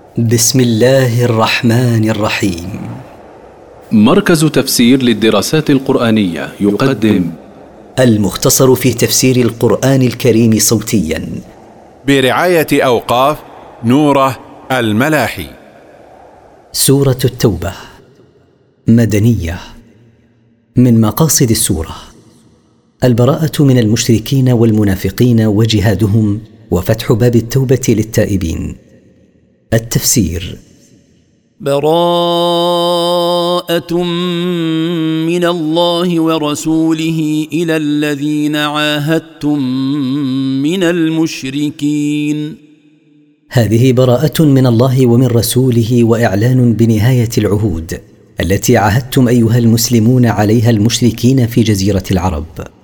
بسم الله الرحمن الرحيم. مركز تفسير للدراسات القرآنية يقدم المختصر في تفسير القرآن الكريم صوتيا برعاية أوقاف نوره الملاحي. سورة التوبة مدنية. من مقاصد السورة البراءة من المشركين والمنافقين وجهادهم وفتح باب التوبة للتائبين. التفسير: براءة من الله ورسوله إلى الذين عاهدتم من المشركين. هذه براءة من الله ومن رسوله وإعلان بنهاية العهود التي عاهدتم أيها المسلمون عليها المشركين في جزيرة العرب.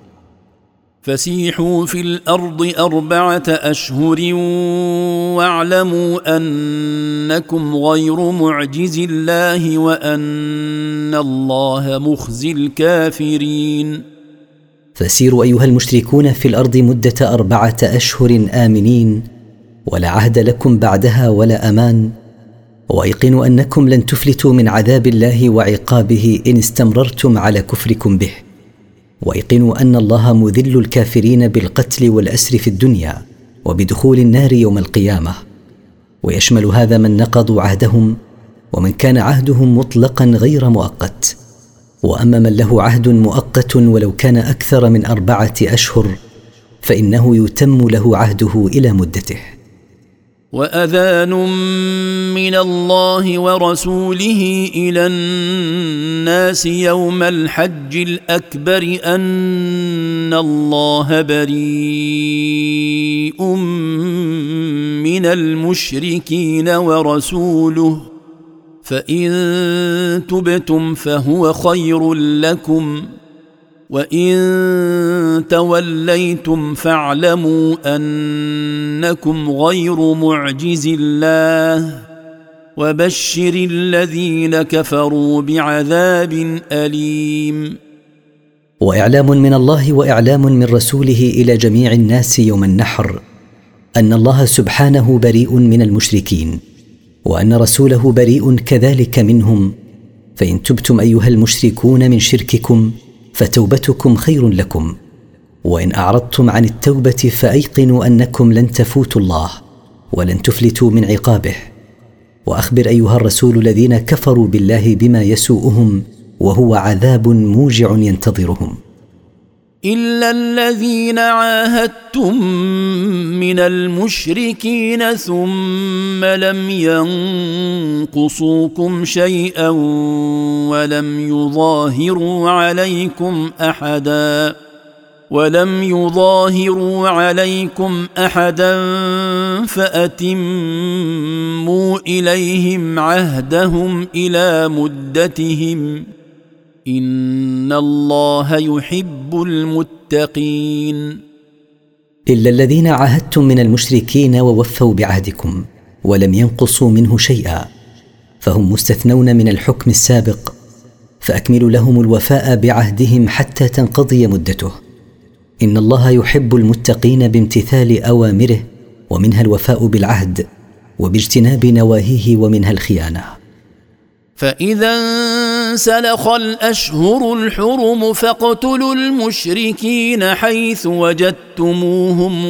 فسيحوا في الأرض 4 أشهر واعلموا أنكم غير معجز الله وأن الله مخزي الكافرين. فسيروا أيها المشركون في الأرض مدة 4 أشهر آمنين، ولا عهد لكم بعدها ولا أمان، وأيقنوا أنكم لن تفلتوا من عذاب الله وعقابه إن استمررتم على كفركم به، وأيقنوا أن الله مذل الكافرين بالقتل والأسر في الدنيا وبدخول النار يوم القيامة. ويشمل هذا من نقضوا عهدهم ومن كان عهدهم مطلقا غير مؤقت. وأما من له عهد مؤقت ولو كان أكثر من 4 أشهر فإنه يتم له عهده إلى مدته. وأذان من الله ورسوله إلى الناس يوم الحج الأكبر أن الله بريء من المشركين ورسوله، فإن تبتم فهو خير لكم، وإن توليتم فاعلموا أنكم غير معجز الله، وبشر الذين كفروا بعذاب أليم. وإعلام من الله وإعلام من رسوله إلى جميع الناس يوم النحر أن الله سبحانه بريء من المشركين، وأن رسوله بريء كذلك منهم. فإن تبتم أيها المشركون من شرككم فتوبتكم خير لكم، وإن أعرضتم عن التوبة فأيقنوا أنكم لن تفوتوا الله ولن تفلتوا من عقابه. وأخبر أيها الرسول الذين كفروا بالله بما يسوءهم وهو عذاب موجع ينتظرهم. إلا الذين عاهدتم من المشركين ثم لم ينقصوكم شيئا ولم يظاهروا عليكم أحدا فأتموا إليهم عهدهم إلى مدتهم، إن الله يحب المتقين. إلا الذين عاهدتم من المشركين ووفوا بعهدكم ولم ينقصوا منه شيئا فهم مستثنون من الحكم السابق، فأكملوا لهم الوفاء بعهدهم حتى تنقضي مدته. إن الله يحب المتقين بامتثال أوامره، ومنها الوفاء بالعهد وباجتناب نواهيه، ومنها الخيانة. فإذا انسلخ الأشهر الحرم فاقتلوا المشركين حيث وجدتموهم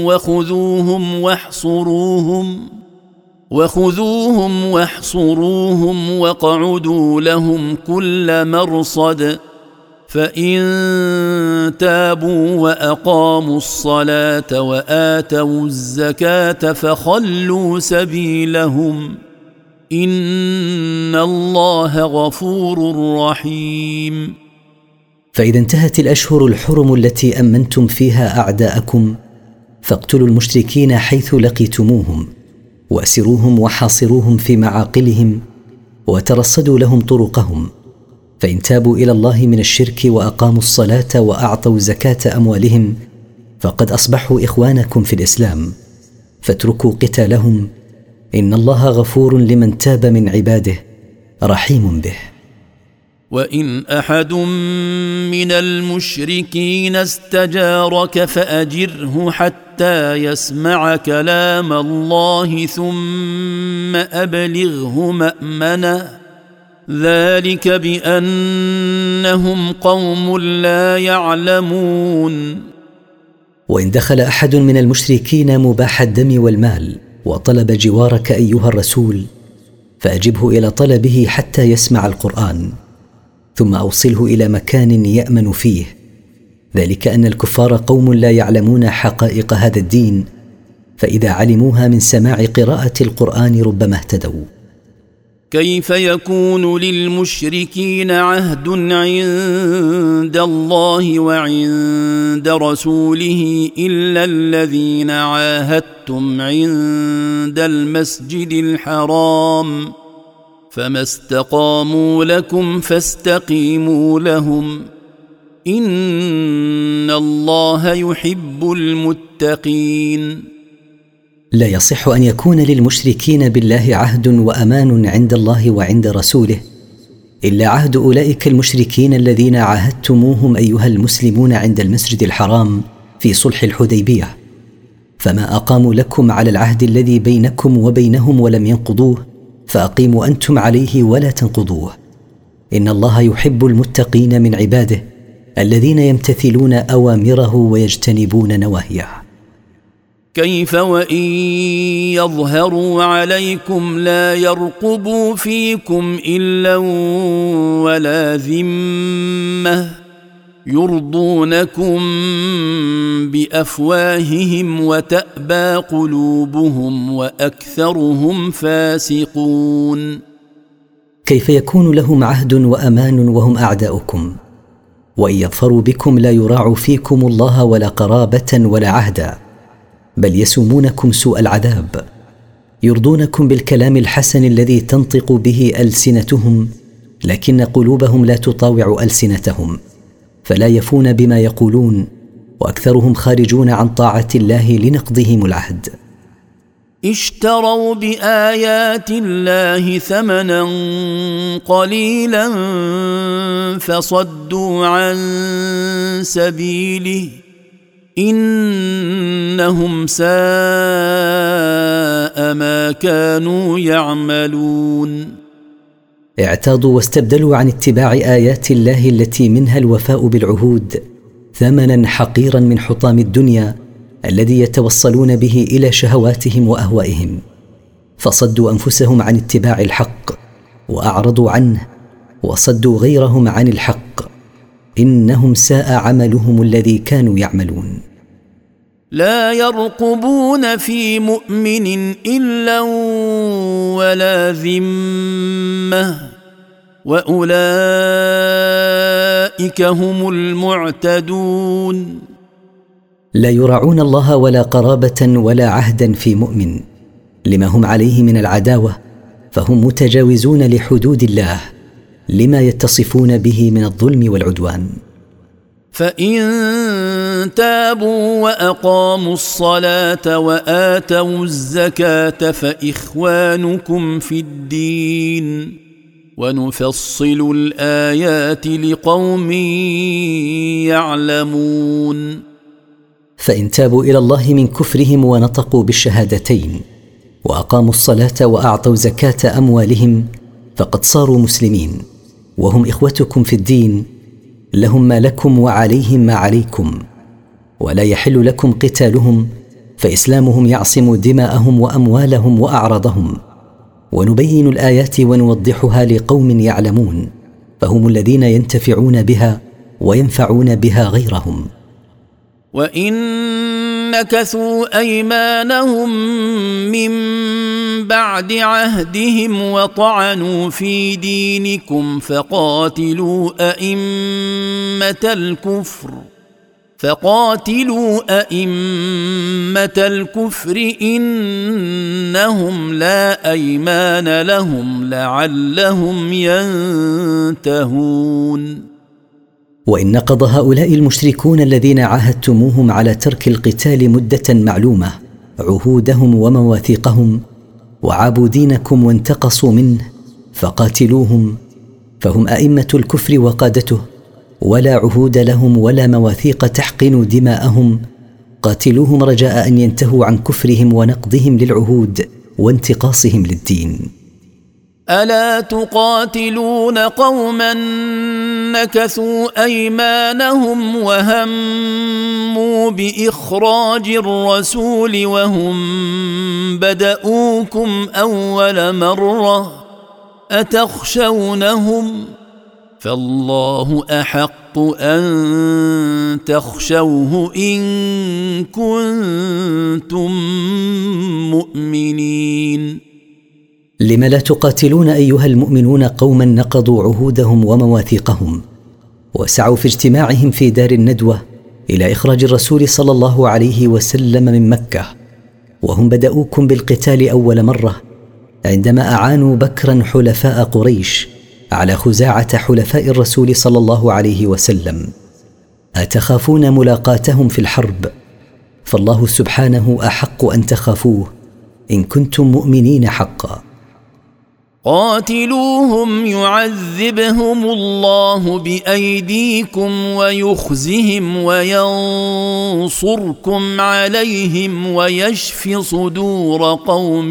وخذوهم واحصروهم واقعدوا لهم كل مرصد، فإن تابوا وأقاموا الصلاة وآتوا الزكاة فخلوا سبيلهم، إن الله غفور رحيم. فإذا انتهت الأشهر الحرم التي أمنتم فيها أعداءكم فاقتلوا المشركين حيث لقيتموهم، وأسروهم وحاصروهم في معاقلهم، وترصدوا لهم طرقهم. فإن تابوا إلى الله من الشرك وأقاموا الصلاة وأعطوا زكاة أموالهم فقد أصبحوا إخوانكم في الإسلام، فاتركوا قتالهم، إن الله غفور لمن تاب من عباده رحيم به. وإن أحد من المشركين استجارك فأجره حتى حتى يسمع كلام الله ثم أبلغه مأمنه ذلك بأنهم قوم لا يعلمون. وإن دخل أحد من المشركين مباح الدم والمال وطلب جوارك أيها الرسول فأجبه إلى طلبه حتى يسمع القرآن، ثم أوصله إلى مكان يأمن فيه، ذلك أن الكفار قوم لا يعلمون حقائق هذا الدين، فإذا علموها من سماع قراءة القرآن ربما اهتدوا. كيف يكون للمشركين عهد عند الله وعند رسوله إلا الذين عاهدتم عند المسجد الحرام فما استقاموا لكم فاستقيموا لهم إن الله يحب المتقين. لا يصح أن يكون للمشركين بالله عهد وأمان عند الله وعند رسوله إلا عهد أولئك المشركين الذين عاهدتموهم أيها المسلمون عند المسجد الحرام في صلح الحديبية، فما أقاموا لكم على العهد الذي بينكم وبينهم ولم ينقضوه فأقيموا أنتم عليه ولا تنقضوه. إن الله يحب المتقين من عباده الذين يمتثلون أوامره ويجتنبون نواهيه. كيف وإن يظهروا عليكم لا يرقبوا فيكم إلا ولا ذمة يرضونكم بأفواههم وتأبى قلوبهم وأكثرهم فاسقون. كيف يكون لهم عهد وأمان وهم أعداؤكم؟ وإن يظفروا بكم لا يراعوا فيكم الله ولا قرابة ولا عهدا، بل يسومونكم سوء العذاب، يرضونكم بالكلام الحسن الذي تنطق به ألسنتهم، لكن قلوبهم لا تطاوع ألسنتهم، فلا يفون بما يقولون، وأكثرهم خارجون عن طاعة الله لنقضهم العهد. اشتروا بآيات الله ثمنا قليلا فصدوا عن سبيله إنهم ساء ما كانوا يعملون. اعتاضوا واستبدلوا عن اتباع آيات الله التي منها الوفاء بالعهود ثمنا حقيرا من حطام الدنيا الذي يتوصلون به إلى شهواتهم وأهوائهم، فصدوا أنفسهم عن اتباع الحق وأعرضوا عنه وصدوا غيرهم عن الحق، إنهم ساء عملهم الذي كانوا يعملون. لا يرقبون في مؤمن إلا ولا ذمة وأولئك هم المعتدون. لا يراعون الله ولا قرابة ولا عهدا في مؤمن لما هم عليه من العداوة، فهم متجاوزون لحدود الله لما يتصفون به من الظلم والعدوان. فإن تابوا وأقاموا الصلاة وآتوا الزكاة فإخوانكم في الدين ونفصل الآيات لقوم يعلمون. فإن تابوا إلى الله من كفرهم ونطقوا بالشهادتين وأقاموا الصلاة وأعطوا زكاة أموالهم فقد صاروا مسلمين، وهم إخوتكم في الدين، لهم ما لكم وعليهم ما عليكم، ولا يحل لكم قتالهم، فإسلامهم يعصم دماءهم وأموالهم وأعراضهم. ونبين الآيات ونوضحها لقوم يعلمون، فهم الذين ينتفعون بها وينفعون بها غيرهم. وإن نكثوا أيمانهم من بعد عهدهم وطعنوا في دينكم فقاتلوا أئمة الكفر إنهم لا أيمان لهم لعلهم ينتهون. وإن نقض هؤلاء المشركون الذين عاهدتموهم على ترك القتال مدة معلومة عهودهم ومواثيقهم وعابوا دينكم وانتقصوا منه فقاتلوهم، فهم أئمة الكفر وقادته، ولا عهود لهم ولا مواثيق تحقن دماءهم، قاتلوهم رجاء أن ينتهوا عن كفرهم ونقضهم للعهود وانتقاصهم للدين. ألا تقاتلون قوما نكثوا أيمانهم وهموا بإخراج الرسول وهم بدؤوكم أول مرة أتخشونهم فالله أحق أن تخشوه إن كنتم مؤمنين. لم لا تقاتلون أيها المؤمنون قوما نقضوا عهودهم ومواثيقهم وسعوا في اجتماعهم في دار الندوة إلى إخراج الرسول صلى الله عليه وسلم من مكة، وهم بدأوكم بالقتال أول مرة عندما أعانوا بكرا حلفاء قريش على خزاعة حلفاء الرسول صلى الله عليه وسلم. أتخافون ملاقاتهم في الحرب؟ فالله سبحانه أحق أن تخافوه إن كنتم مؤمنين حقا. قاتلوهم يعذبهم الله بأيديكم ويخزهم وينصركم عليهم ويشف صدور قوم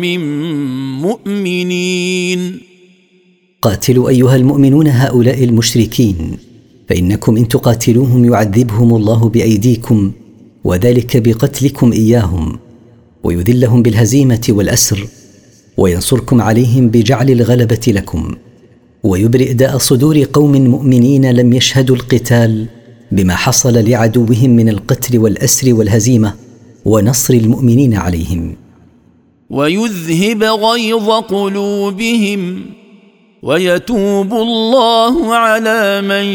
مؤمنين. قاتلوا أيها المؤمنون هؤلاء المشركين، فإنكم إن تقاتلوهم يعذبهم الله بأيديكم، وذلك بقتلكم إياهم، ويذلهم بالهزيمة والأسر، وينصركم عليهم بجعل الغلبة لكم، ويبرئ داء صدور قوم مؤمنين لم يشهدوا القتال بما حصل لعدوهم من القتل والأسر والهزيمة ونصر المؤمنين عليهم. ويذهب غيظ قلوبهم ويتوب الله على من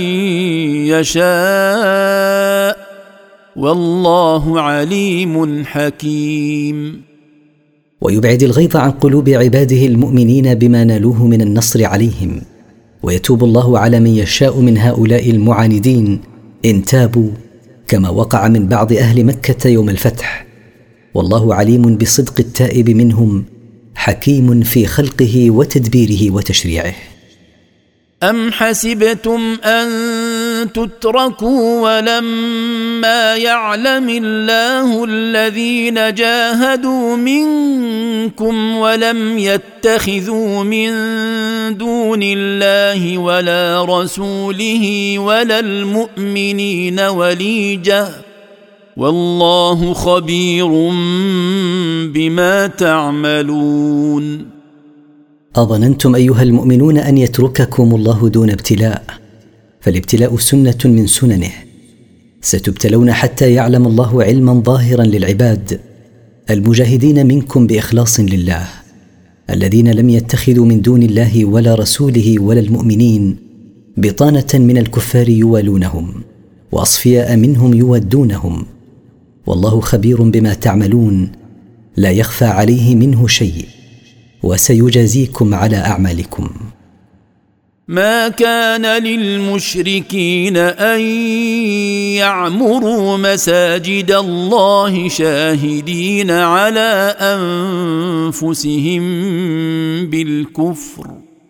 يشاء والله عليم حكيم. ويبعد الغيظ عن قلوب عباده المؤمنين بما نالوه من النصر عليهم، ويتوب الله على من يشاء من هؤلاء المعاندين إن تابوا، كما وقع من بعض أهل مكة يوم الفتح، والله عليم بصدق التائب منهم حكيم في خلقه وتدبيره وتشريعه. أم حسبتم أن تتركوا ولما يعلم الله الذين جاهدوا منكم ولم يتخذوا من دون الله ولا رسوله ولا المؤمنين وليجة والله خبير بما تعملون. أظننتم أيها المؤمنون أن يترككم الله دون ابتلاء؟ فالابتلاء سنة من سننه، ستبتلون حتى يعلم الله علما ظاهرا للعباد المجاهدين منكم بإخلاص لله، الذين لم يتخذوا من دون الله ولا رسوله ولا المؤمنين بطانة من الكفار يوالونهم، وأصفياء منهم يودونهم، والله خبير بما تعملون لا يخفى عليه منه شيء، وسيجازيكم على أعمالكم. ما كان للمشركين أن يعمروا مساجد الله شاهدين على أنفسهم بالكفر،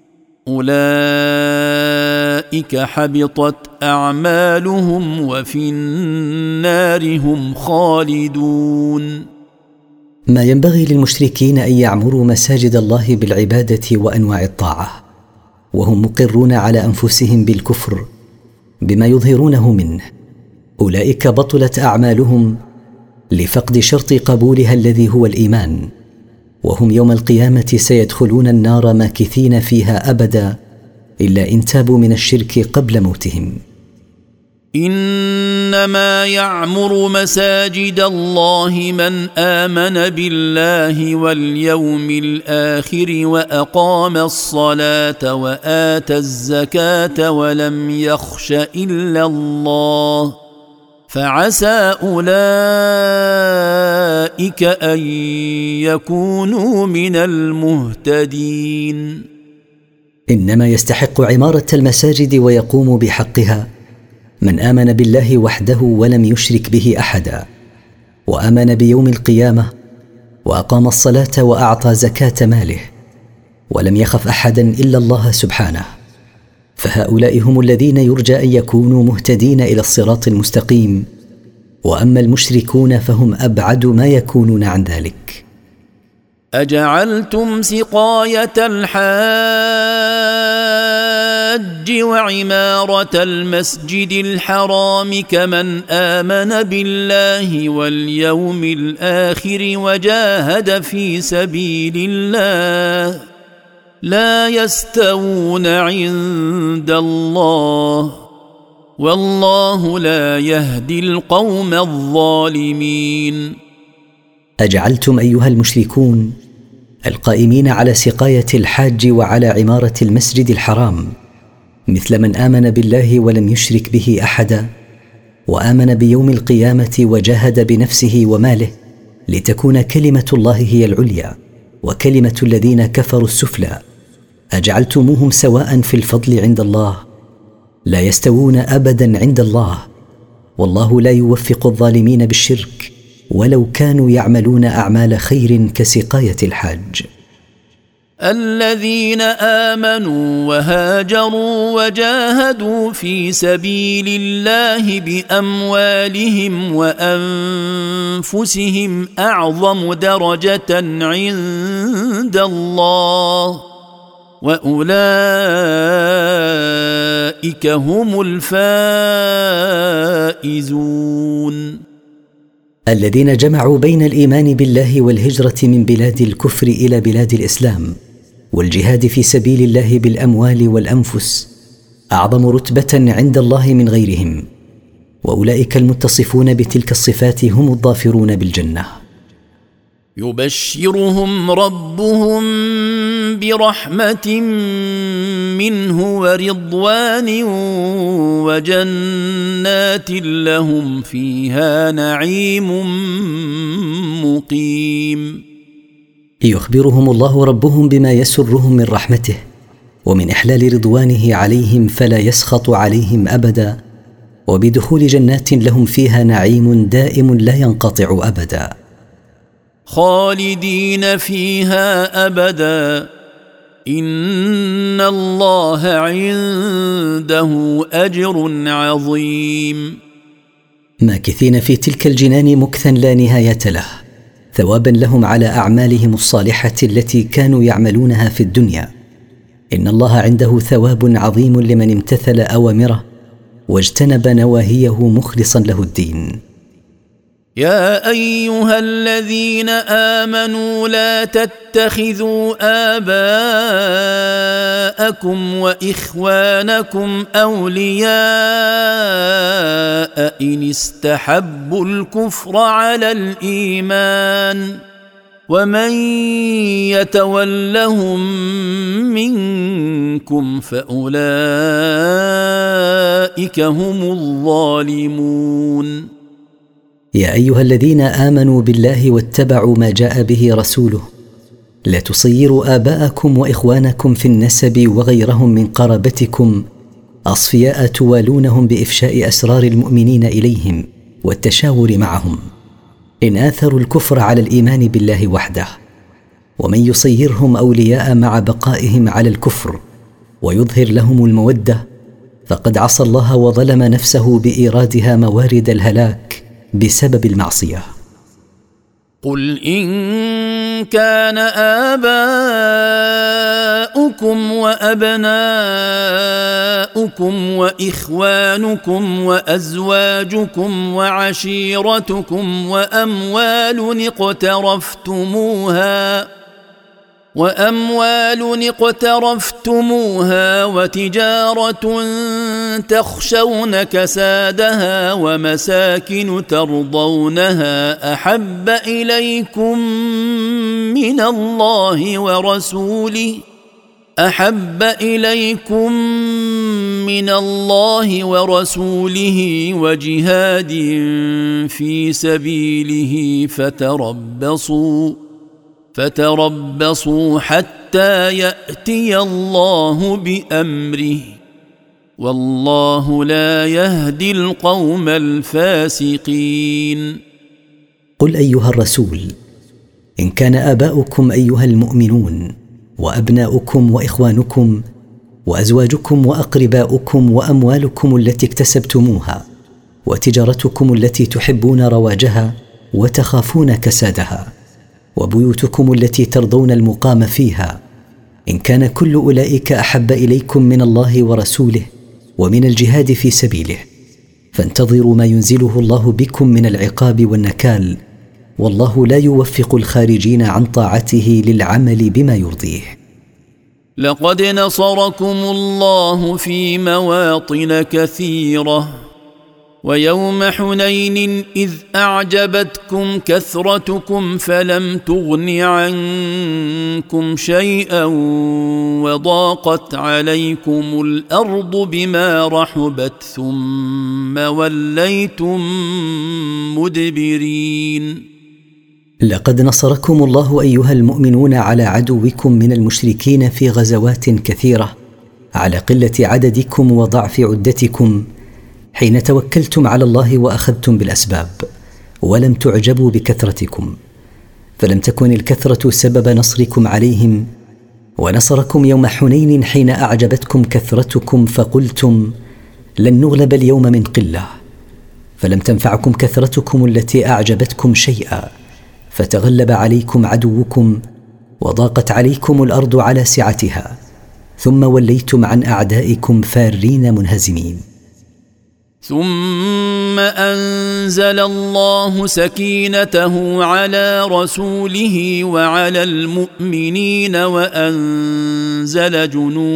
أولئك حبطت أعمالهم وفي النار هم خالدون. ما ينبغي للمشركين أن يعمروا مساجد الله بالعبادة وأنواع الطاعة وهم مقرون على أنفسهم بالكفر بما يظهرونه منه، أولئك بطلت أعمالهم لفقد شرط قبولها الذي هو الإيمان، وهم يوم القيامة سيدخلون النار ماكثين فيها أبدا إلا إن تابوا من الشرك قبل موتهم. إنما يعمر مساجد الله من آمن بالله واليوم الآخر وأقام الصلاة وآتى الزكاة ولم يخش إلا الله فعسى أولئك أن يكونوا من المهتدين. إنما يستحق عمارة المساجد ويقوم بحقها من آمن بالله وحده ولم يشرك به أحدا، وآمن بيوم القيامة، وأقام الصلاة وأعطى زكاة ماله، ولم يخف أحدا إلا الله سبحانه، فهؤلاء هم الذين يرجى أن يكونوا مهتدين إلى الصراط المستقيم واما المشركون فهم ابعد ما يكونون عن ذلك. أجعلتم سقاية الحاج وعمارة المسجد الحرام كمن آمن بالله واليوم الآخر وجاهد في سبيل الله لا يستوون عند الله والله لا يهدي القوم الظالمين. أجعلتم أيها المشركون القائمين على سقاية الحاج وعلى عمارة المسجد الحرام مثل من آمن بالله ولم يشرك به أحدا وآمن بيوم القيامة وجاهد بنفسه وماله لتكون كلمة الله هي العليا وكلمة الذين كفروا السفلى، أجعلتموهم سواء في الفضل عند الله؟ لا يستوون أبدا عند الله، والله لا يوفق الظالمين بالشرك ولو كانوا يعملون أعمال خير كسقاية الحاج. الذين آمنوا وهاجروا وجاهدوا في سبيل الله بأموالهم وأنفسهم أعظم درجة عند الله وأولئك هم الفائزون. الذين جمعوا بين الإيمان بالله والهجرة من بلاد الكفر إلى بلاد الإسلام والجهاد في سبيل الله بالأموال والأنفس أعظم رتبة عند الله من غيرهم، وأولئك المتصفون بتلك الصفات هم الظافرون بالجنة. يبشرهم ربهم برحمة منه ورضوان وجنات لهم فيها نعيم مقيم. يخبرهم الله ربهم بما يسرهم من رحمته ومن إحلال رضوانه عليهم فلا يسخط عليهم أبدا، وبدخول جنات لهم فيها نعيم دائم لا ينقطع أبدا، خالدين فيها أبدا إن الله عنده أجر عظيم. ماكثين في تلك الجنان مكثا لا نهاية له، ثوابا لهم على أعمالهم الصالحة التي كانوا يعملونها في الدنيا. إن الله عنده ثواب عظيم لمن امتثل أوامره واجتنب نواهيه مخلصا له الدين. يا أيها الذين آمنوا لا تتخذوا آباءكم وإخوانكم أولياء إن استحبوا الكفر على الإيمان ومن يتولهم منكم فأولئك هم الظالمون. يا أيها الذين آمنوا بالله واتبعوا ما جاء به رسوله لا تصيروا آباءكم وإخوانكم في النسب وغيرهم من قرابتكم أصفياء توالونهم بإفشاء أسرار المؤمنين إليهم والتشاور معهم إن آثروا الكفر على الإيمان بالله وحده، ومن يصيرهم أولياء مع بقائهم على الكفر ويظهر لهم المودة فقد عصى الله وظلم نفسه بإيرادها موارد الهلاك بسبب المعصية. قل إن كان آباؤكم وأبناؤكم وإخوانكم وأزواجكم وعشيرتكم وأموال اقترفتموها وتجارة تخشون كسادها ومساكن ترضونها أحب إليكم من الله ورسوله وجهاد في سبيله فتربصوا حتى يأتي الله بأمره والله لا يهدي القوم الفاسقين. قل أيها الرسول إن كان آباؤكم أيها المؤمنون وأبناؤكم وإخوانكم وأزواجكم وأقرباؤكم وأموالكم التي اكتسبتموها وتجارتكم التي تحبون رواجها وتخافون كسادها، وبيوتكم التي ترضون المقام فيها، إن كان كل أولئك أحب إليكم من الله ورسوله ومن الجهاد في سبيله، فانتظروا ما ينزله الله بكم من العقاب والنكال، والله لا يوفق الخارجين عن طاعته للعمل بما يرضيه. لقد نصركم الله في مواطن كثيرة، ويوم حنين إذ أعجبتكم كثرتكم فلم تغن عنكم شيئا وضاقت عليكم الأرض بما رحبت ثم وليتم مدبرين. لقد نصركم الله أيها المؤمنون على عدوكم من المشركين في غزوات كثيرة، على قلة عددكم وضعف عدتكم، حين توكلتم على الله وأخذتم بالأسباب ولم تعجبوا بكثرتكم، فلم تكن الكثرة سبب نصركم عليهم. ونصركم يوم حنين حين أعجبتكم كثرتكم فقلتم لن نغلب اليوم من قلة، فلم تنفعكم كثرتكم التي أعجبتكم شيئا، فتغلب عليكم عدوكم وضاقت عليكم الأرض على سعتها، ثم وليتم عن أعدائكم فارين منهزمين. ثم أنزل الله سكينته على رسوله وعلى المؤمنين وأنزل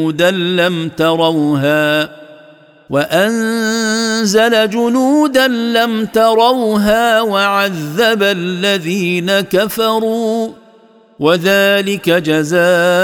جنودا لم تروها وعذب الذين كفروا، وذلك جزاء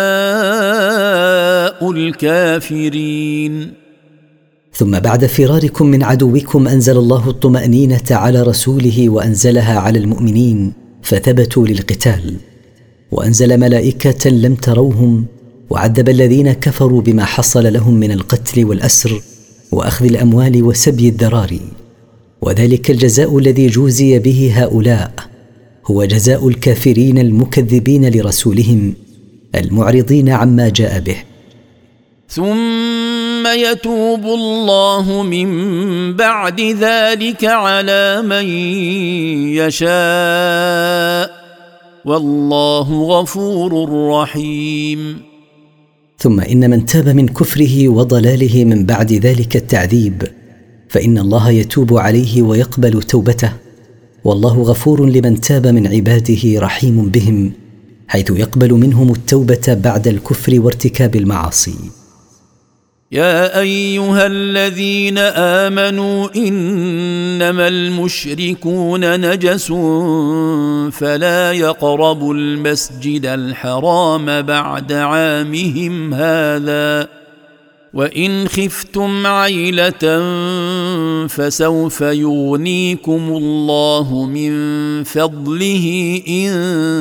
الكافرين. ثم بعد فراركم من عدوكم أنزل الله الطمأنينة على رسوله وأنزلها على المؤمنين فثبتوا للقتال، وأنزل ملائكة لم تروهم، وعذب الذين كفروا بما حصل لهم من القتل والأسر وأخذ الأموال وسبي الذراري، وذلك الجزاء الذي جوزي به هؤلاء هو جزاء الكافرين المكذبين لرسولهم المعرضين عما جاء به. ثم يتوب الله من بعد ذلك على من يشاء، والله غفور رحيم. ثم إن من تاب من كفره وضلاله من بعد ذلك التعذيب فإن الله يتوب عليه ويقبل توبته، والله غفور لمن تاب من عباده رحيم بهم، حيث يقبل منهم التوبة بعد الكفر وارتكاب المعاصي. يا أيها الذين آمنوا إنما المشركون نجس فلا يقربوا المسجد الحرام بعد عامهم هذا، وإن خفتم عيلة فسوف يغنيكم الله من فضله إن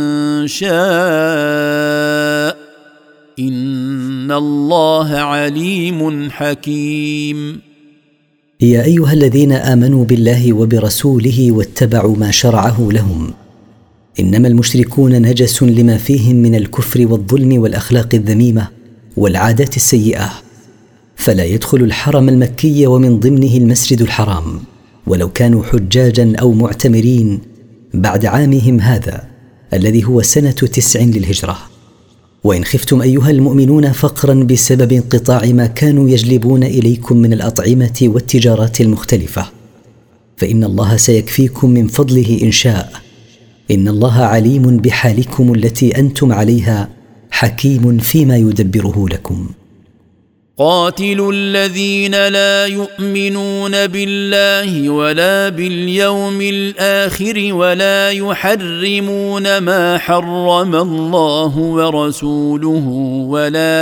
شاء، إن الله عليم حكيم. يا أيها الذين آمنوا بالله وبرسوله واتبعوا ما شرعه لهم، إنما المشركون نجس لما فيهم من الكفر والظلم والأخلاق الذميمة والعادات السيئة، فلا يدخل الحرم المكي ومن ضمنه المسجد الحرام ولو كانوا حجاجا أو معتمرين بعد عامهم هذا الذي هو سنة 9 للهجرة. وإن خفتم أيها المؤمنون فقرا بسبب انقطاع ما كانوا يجلبون إليكم من الأطعمة والتجارات المختلفة، فإن الله سيكفيكم من فضله إن شاء، إن الله عليم بحالكم التي أنتم عليها حكيم فيما يدبره لكم. قاتلوا الذين لا يؤمنون بالله ولا باليوم الآخر ولا يحرمون ما حرم الله ورسوله ولا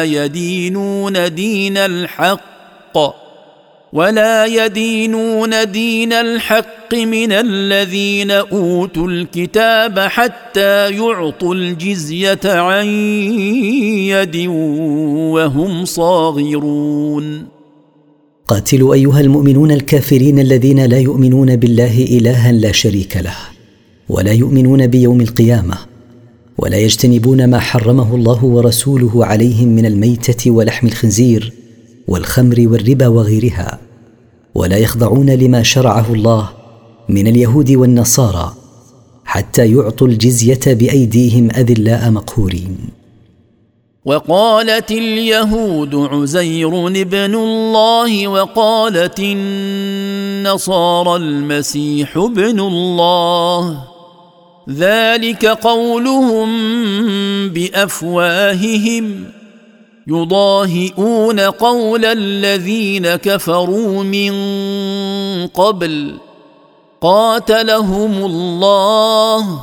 يدينون دين الحق من الذين أوتوا الكتاب حتى يعطوا الجزية عن يد وهم صاغرون. قاتلوا أيها المؤمنون الكافرين الذين لا يؤمنون بالله إلها لا شريك له، ولا يؤمنون بيوم القيامة، ولا يجتنبون ما حرمه الله ورسوله عليهم من الميتة ولحم الخنزير والخمر والربا وغيرها، ولا يخضعون لما شرعه الله من اليهود والنصارى حتى يعطوا الجزية بأيديهم أذلاء مقهورين. وقالت اليهود عزير ابن الله وقالت النصارى المسيح ابن الله، ذلك قولهم بأفواههم يضاهئون قول الذين كفروا من قبل قاتلهم الله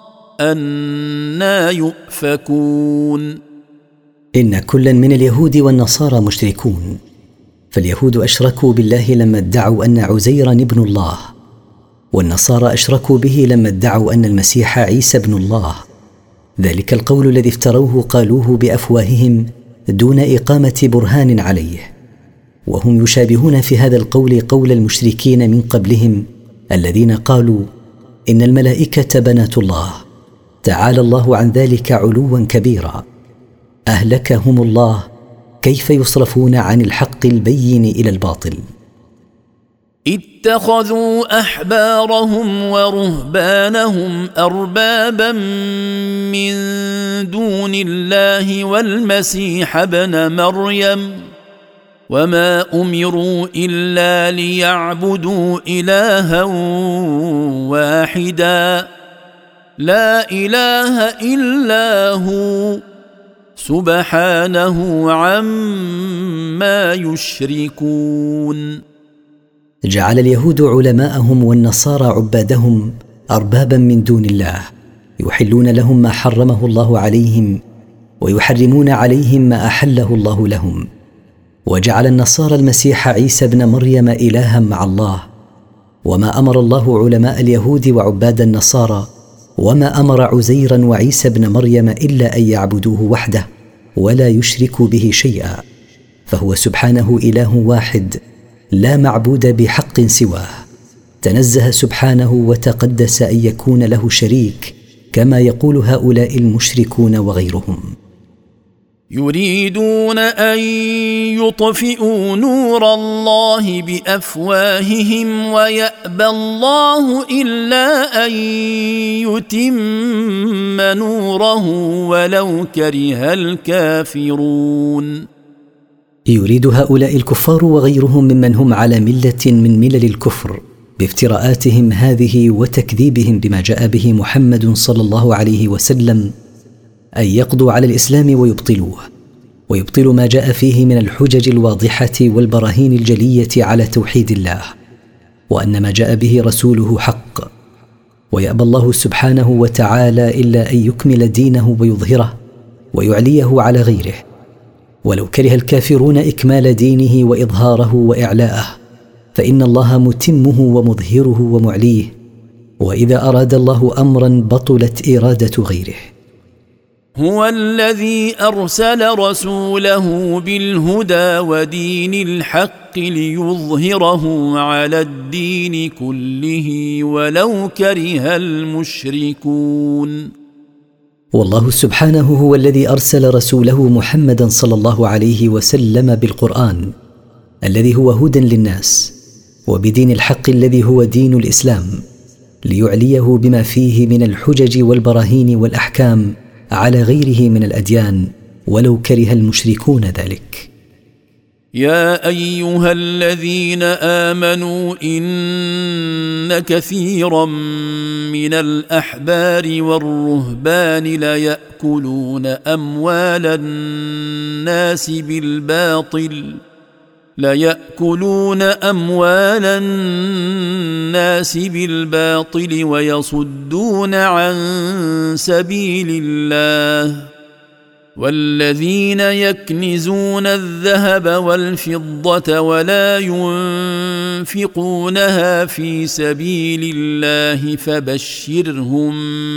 أنى يؤفكون. إن كلا من اليهود والنصارى مشركون، فاليهود أشركوا بالله لما ادعوا أن عزيرا ابن الله، والنصارى أشركوا به لما ادعوا أن المسيح عيسى ابن الله. ذلك القول الذي افتروه قالوه بأفواههم دون إقامة برهان عليه، وهم يشابهون في هذا القول قول المشركين من قبلهم الذين قالوا إن الملائكة بنات الله، تعالى الله عن ذلك علوا كبيرا. أهلكهم الله، كيف يصرفون عن الحق البين إلى الباطل؟ اتخذوا أحبارهم ورهبانهم أربابا من دون الله والمسيح ابن مريم، وما أمروا إلا ليعبدوا إلها واحدا لا إله إلا هو سبحانه عما يشركون. جعل اليهود علماءهم والنصارى عبادهم أربابا من دون الله، يحلون لهم ما حرمه الله عليهم ويحرمون عليهم ما أحله الله لهم. وجعل النصارى المسيح عيسى ابن مريم إلها مع الله، وما أمر الله علماء اليهود وعباد النصارى وما أمر عزيرا وعيسى ابن مريم إلا أن يعبدوه وحده ولا يشركوا به شيئا، فهو سبحانه إله واحد لا معبود بحق سواه، تنزه سبحانه وتقدس أن يكون له شريك كما يقول هؤلاء المشركون وغيرهم. يريدون أن يطفئوا نور الله بأفواههم ويأبى الله إلا أن يتم نوره ولو كره الكافرون. يريد هؤلاء الكفار وغيرهم ممن هم على ملة من ملل الكفر بافتراءاتهم هذه وتكذيبهم بما جاء به محمد صلى الله عليه وسلم أن يقضوا على الإسلام ويبطلوا ما جاء فيه من الحجج الواضحة والبراهين الجلية على توحيد الله، وأن ما جاء به رسوله حق، ويأبى الله سبحانه وتعالى إلا أن يكمل دينه ويظهره ويعليه على غيره، ولو كره الكافرون إكمال دينه وإظهاره وإعلاءه، فإن الله متمه ومظهره ومعليه، وإذا أراد الله أمرا بطلت إرادة غيره. هو الذي أرسل رسوله بالهدى ودين الحق ليظهره على الدين كله ولو كره المشركون. والله سبحانه هو الذي أرسل رسوله محمدا صلى الله عليه وسلم بالقرآن الذي هو هدى للناس، وبدين الحق الذي هو دين الإسلام، ليعليه بما فيه من الحجج والبراهين والأحكام على غيره من الأديان ولو كره المشركون ذلك. يا أيها الذين آمنوا إن كثيرا من الأحبار والرهبان ليأكلون أموال الناس بالباطل ويصدون عن سبيل الله، والذين يكنزون الذهب والفضة ولا ينفقونها في سبيل الله فبشرهم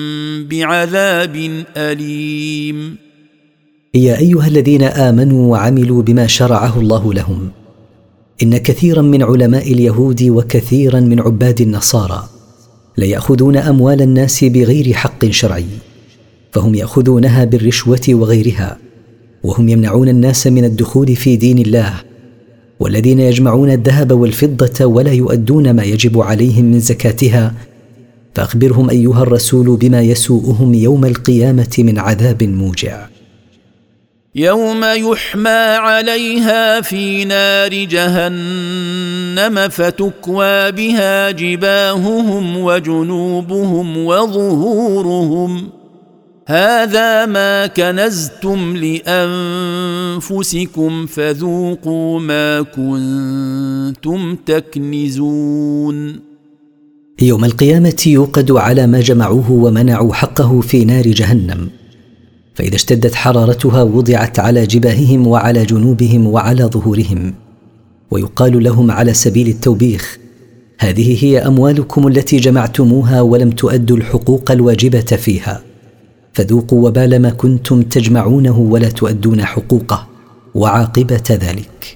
بعذاب أليم. يا أيها الذين آمنوا وعملوا بما شرعه الله لهم، إن كثيرا من علماء اليهود وكثيرا من عباد النصارى ليأخذون أموال الناس بغير حق شرعي، فهم يأخذونها بالرشوة وغيرها، وهم يمنعون الناس من الدخول في دين الله، والذين يجمعون الذهب والفضة ولا يؤدون ما يجب عليهم من زكاتها، فأخبرهم أيها الرسول بما يسوءهم يوم القيامة من عذاب موجع. يوم يحمى عليها في نار جهنم فتكوى بها جباههم وجنوبهم وظهورهم هذا ما كنزتم لأنفسكم فذوقوا ما كنتم تكنزون. يوم القيامة يوقد على ما جمعوه ومنعوا حقه في نار جهنم، فإذا اشتدت حرارتها وضعت على جباههم وعلى جنوبهم وعلى ظهورهم، ويقال لهم على سبيل التوبيخ: هذه هي أموالكم التي جمعتموها ولم تؤدوا الحقوق الواجبة فيها، فذوقوا وبال ما كنتم تجمعونه ولا تؤدون حقوقه وعاقبة ذلك.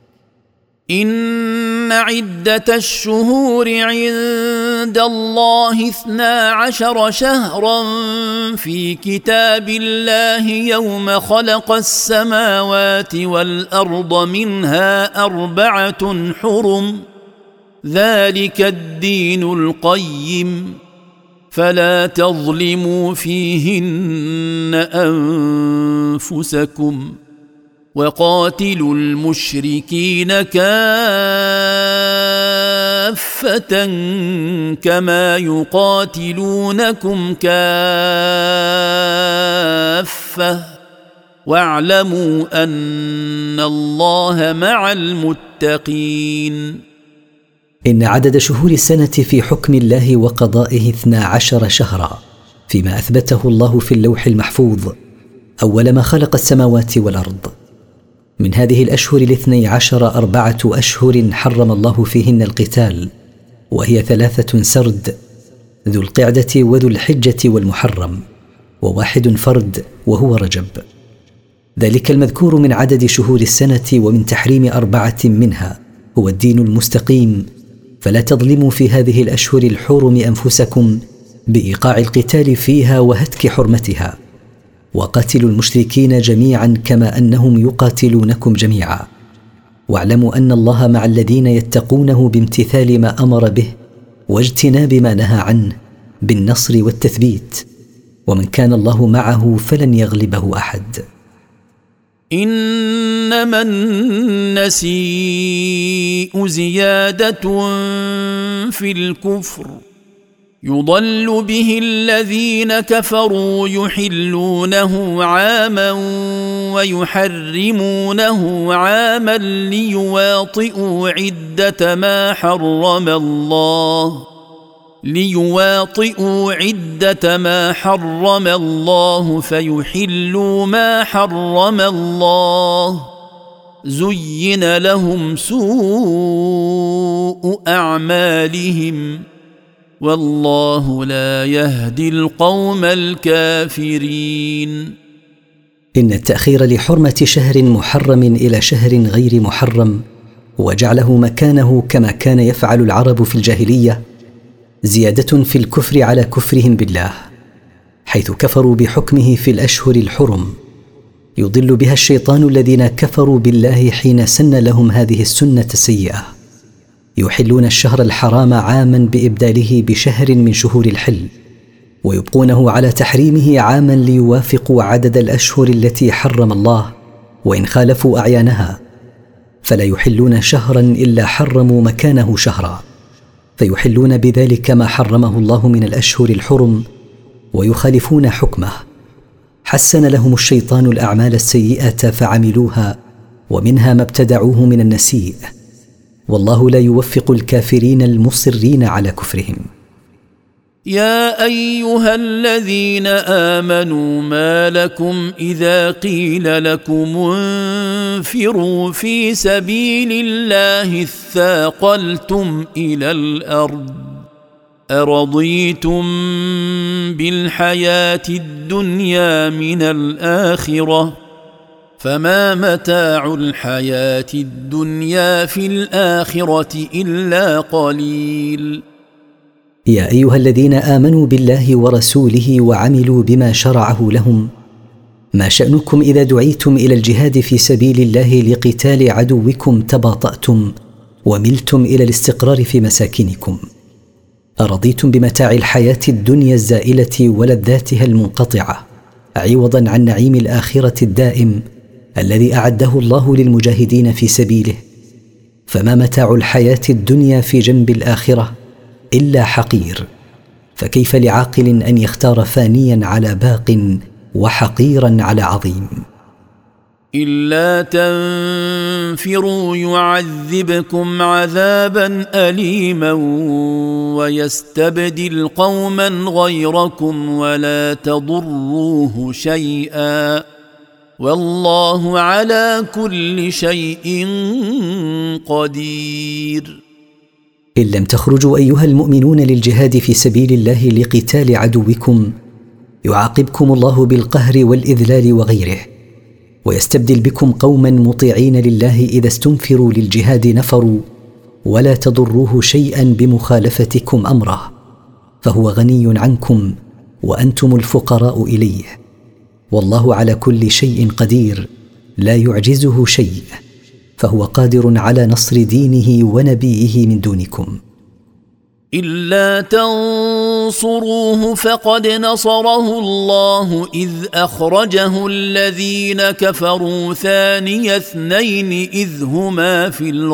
إن عدة الشهور عند الله 12 شهرا في كتاب الله يوم خلق السماوات والأرض منها 4 حرم ذلك الدين القيم فلا تظلموا فيهن أنفسكم وقاتلوا المشركين كافة كما يقاتلونكم كافة واعلموا أن الله مع المتقين. إن عدد شهور السنة في حكم الله وقضائه 12 شهرا فيما أثبته الله في اللوح المحفوظ أول ما خلق السماوات والأرض. من هذه الأشهر 12 4 أشهر حرم الله فيهن القتال، وهي 3 سرد: ذو القعدة وذو الحجة والمحرم، و1 فرد وهو رجب. ذلك المذكور من عدد شهور السنة ومن تحريم 4 منها هو الدين المستقيم، فلا تظلموا في هذه الأشهر الحرم أنفسكم بإيقاع القتال فيها وهتك حرمتها، وقاتلوا المشركين جميعا كما أنهم يقاتلونكم جميعا، واعلموا أن الله مع الذين يتقونه بامتثال ما أمر به واجتناب ما نهى عنه بالنصر والتثبيت، ومن كان الله معه فلن يغلبه أحد. إنما النسيء زيادة في الكفر يضل به الذين كفروا يحلونه عاما ويحرمونه عاما ليواطئوا عدة ما حرم الله فيحلوا ما حرم الله زين لهم سوء أعمالهم والله لا يهدي القوم الكافرين. إن التأخير لحرمة شهر محرم إلى شهر غير محرم وجعله مكانه كما كان يفعل العرب في الجاهلية زيادة في الكفر على كفرهم بالله، حيث كفروا بحكمه في الأشهر الحرم. يضل بها الشيطان الذين كفروا بالله حين سن لهم هذه السنة السيئة، يحلون الشهر الحرام عاما بإبداله بشهر من شهور الحل، ويبقونه على تحريمه عاما ليوافقوا عدد الأشهر التي حرم الله وإن خالفوا أعيانها، فلا يحلون شهرا إلا حرموا مكانه شهرا، فيحلون بذلك ما حرمه الله من الأشهر الحرم ويخالفون حكمه. حسن لهم الشيطان الأعمال السيئة فعملوها، ومنها ما ابتدعوه من النسيء، والله لا يوفق الكافرين المصرين على كفرهم. يا أيها الذين آمنوا ما لكم إذا قيل لكم انفروا في سبيل الله اثاقلتم إلى الأرض أرضيتم بالحياة الدنيا من الآخرة فما متاع الحياة الدنيا في الآخرة إلا قليل. يا أيها الذين آمنوا بالله ورسوله وعملوا بما شرعه لهم ما شأنكم إذا دعيتم إلى الجهاد في سبيل الله لقتال عدوكم تباطأتم وملتم إلى الاستقرار في مساكنكم؟ أرضيتم بمتاع الحياة الدنيا الزائلة ولذاتها المنقطعة عوضا عن نعيم الآخرة الدائم الذي أعده الله للمجاهدين في سبيله؟ فما متاع الحياة الدنيا في جنب الآخرة إلا حقير، فكيف لعاقل أن يختار فانيا على باق وحقيرا على عظيم؟ إلا تنفروا يعذبكم عذابا أليما ويستبدل قوما غيركم ولا تضروه شيئا والله على كل شيء قدير. إن لم تخرجوا أيها المؤمنون للجهاد في سبيل الله لقتال عدوكم يعاقبكم الله بالقهر والإذلال وغيره، ويستبدل بكم قوما مطيعين لله إذا استنفروا للجهاد نفروا ولا تضروه شيئا بمخالفتكم أمره، فهو غني عنكم وأنتم الفقراء إليه، والله على كل شيء قدير لا يعجزه شيء، فهو قادر على نصر دينه ونبيه من دونكم. إلا تنصروه فقد نصره الله إذ أخرجه الذين كفروا ثاني اثنين إذ هما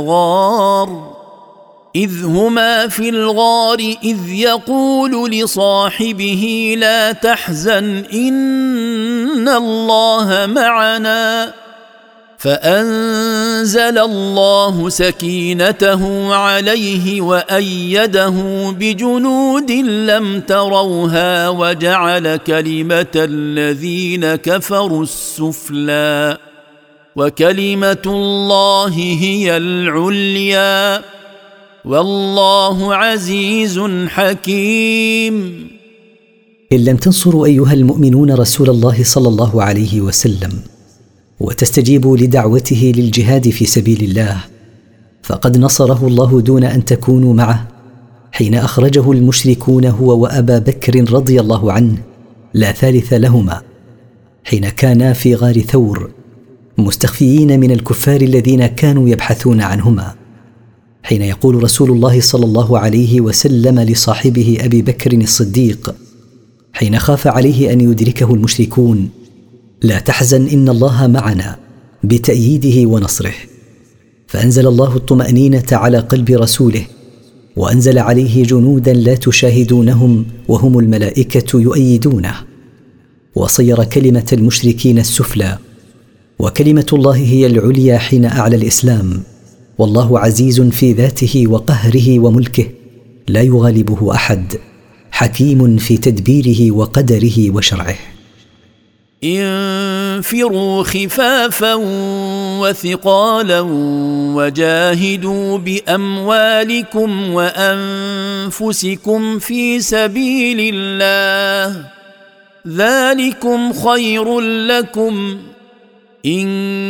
في الغار إذ يقول لصاحبه لا تحزن إن الله معنا فأنزل الله سكينته عليه وأيده بجنود لم تروها وجعل كلمة الذين كفروا السفلى وكلمة الله هي العليا والله عزيز حكيم. إن لم تنصروا أيها المؤمنون رسول الله صلى الله عليه وسلم وتستجيبوا لدعوته للجهاد في سبيل الله فقد نصره الله دون أن تكونوا معه حين أخرجه المشركون هو وأبا بكر رضي الله عنه لا ثالث لهما، حين كانا في غار ثور مستخفيين من الكفار الذين كانوا يبحثون عنهما، حين يقول رسول الله صلى الله عليه وسلم لصاحبه أبي بكر الصديق حين خاف عليه أن يدركه المشركون: لا تحزن إن الله معنا، بتأييده ونصره. فأنزل الله الطمأنينة على قلب رسوله وأنزل عليه جنودا لا تشاهدونهم وهم الملائكة يؤيدونه، وصير كلمة المشركين السفلى وكلمة الله هي العليا حين أعلى الإسلام، والله عزيز في ذاته وقهره وملكه لا يغالبه أحد، حكيم في تدبيره وقدره وشرعه. انفروا خفافا وثقالا وجاهدوا بأموالكم وأنفسكم في سبيل الله ذلكم خير لكم إن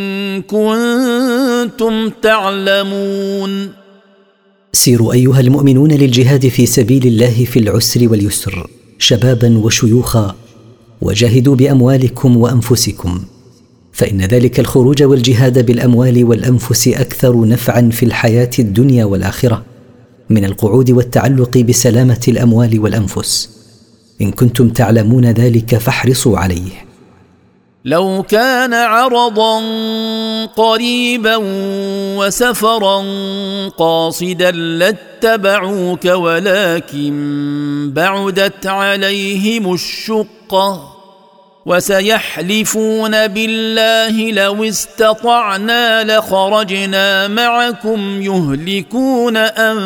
كنتم تعلمون. سيروا أيها المؤمنون للجهاد في سبيل الله في العسر واليسر شبابا وشيوخا، وجاهدوا بأموالكم وأنفسكم، فإن ذلك الخروج والجهاد بالأموال والأنفس أكثر نفعا في الحياة الدنيا والآخرة من القعود والتعلق بسلامة الأموال والأنفس. إن كنتم تعلمون ذلك فاحرصوا عليه. لو كان عرضا قريبا وسفرا قاصدا لاتبعوك ولكن بعدت عليهم الشقة وسيحلفون بالله لو استطعنا لخرجنا معكم يهلكون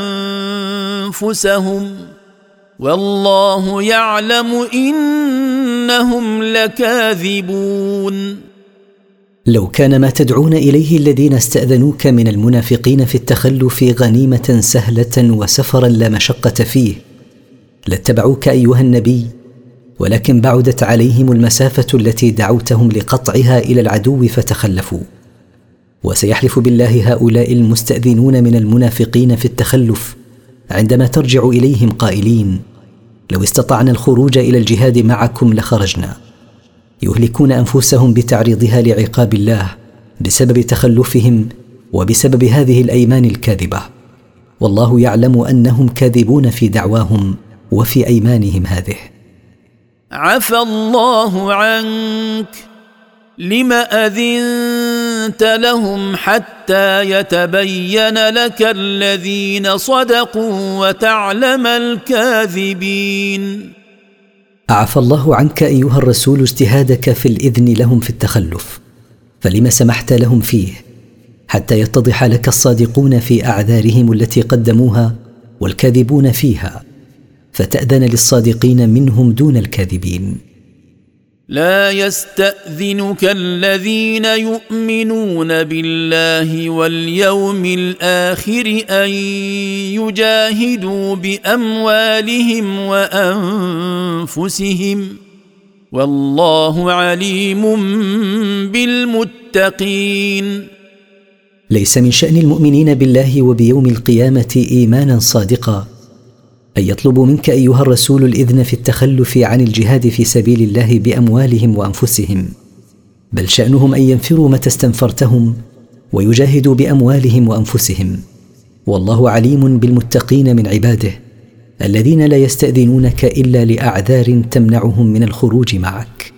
أنفسهم والله يعلم إنهم لكاذبون. لو كان ما تدعون إليه الذين استأذنوك من المنافقين في التخلف غنيمة سهلة وسفرا لا مشقة فيه لاتبعوك أيها النبي، ولكن بعدت عليهم المسافة التي دعوتهم لقطعها إلى العدو فتخلفوا. وسيحلف بالله هؤلاء المستأذنون من المنافقين في التخلف عندما ترجع إليهم قائلين: لو استطعنا الخروج إلى الجهاد معكم لخرجنا. يهلكون أنفسهم بتعريضها لعقاب الله بسبب تخلفهم وبسبب هذه الأيمان الكاذبة، والله يعلم أنهم كاذبون في دعواهم وفي أيمانهم هذه. عفى الله عنك لم أذنت لهم حتى يتبين لك الذين صدقوا وتعلم الكاذبين. عفى الله عنك أيها الرسول اجتهادك في الإذن لهم في التخلف، فلم سمحت لهم فيه حتى يتضح لك الصادقون في أعذارهم التي قدموها والكاذبون فيها، فتأذن للصادقين منهم دون الكاذبين. لا يستأذنك الذين يؤمنون بالله واليوم الآخر أن يجاهدوا بأموالهم وأنفسهم والله عليم بالمتقين. ليس من شأن المؤمنين بالله وبيوم القيامة إيمانا صادقا أن يطلبوا منك أيها الرسول الإذن في التخلف عن الجهاد في سبيل الله بأموالهم وأنفسهم، بل شأنهم أن ينفروا متى استنفرتهم ويجاهدوا بأموالهم وأنفسهم، والله عليم بالمتقين من عباده الذين لا يستأذنونك إلا لأعذار تمنعهم من الخروج معك.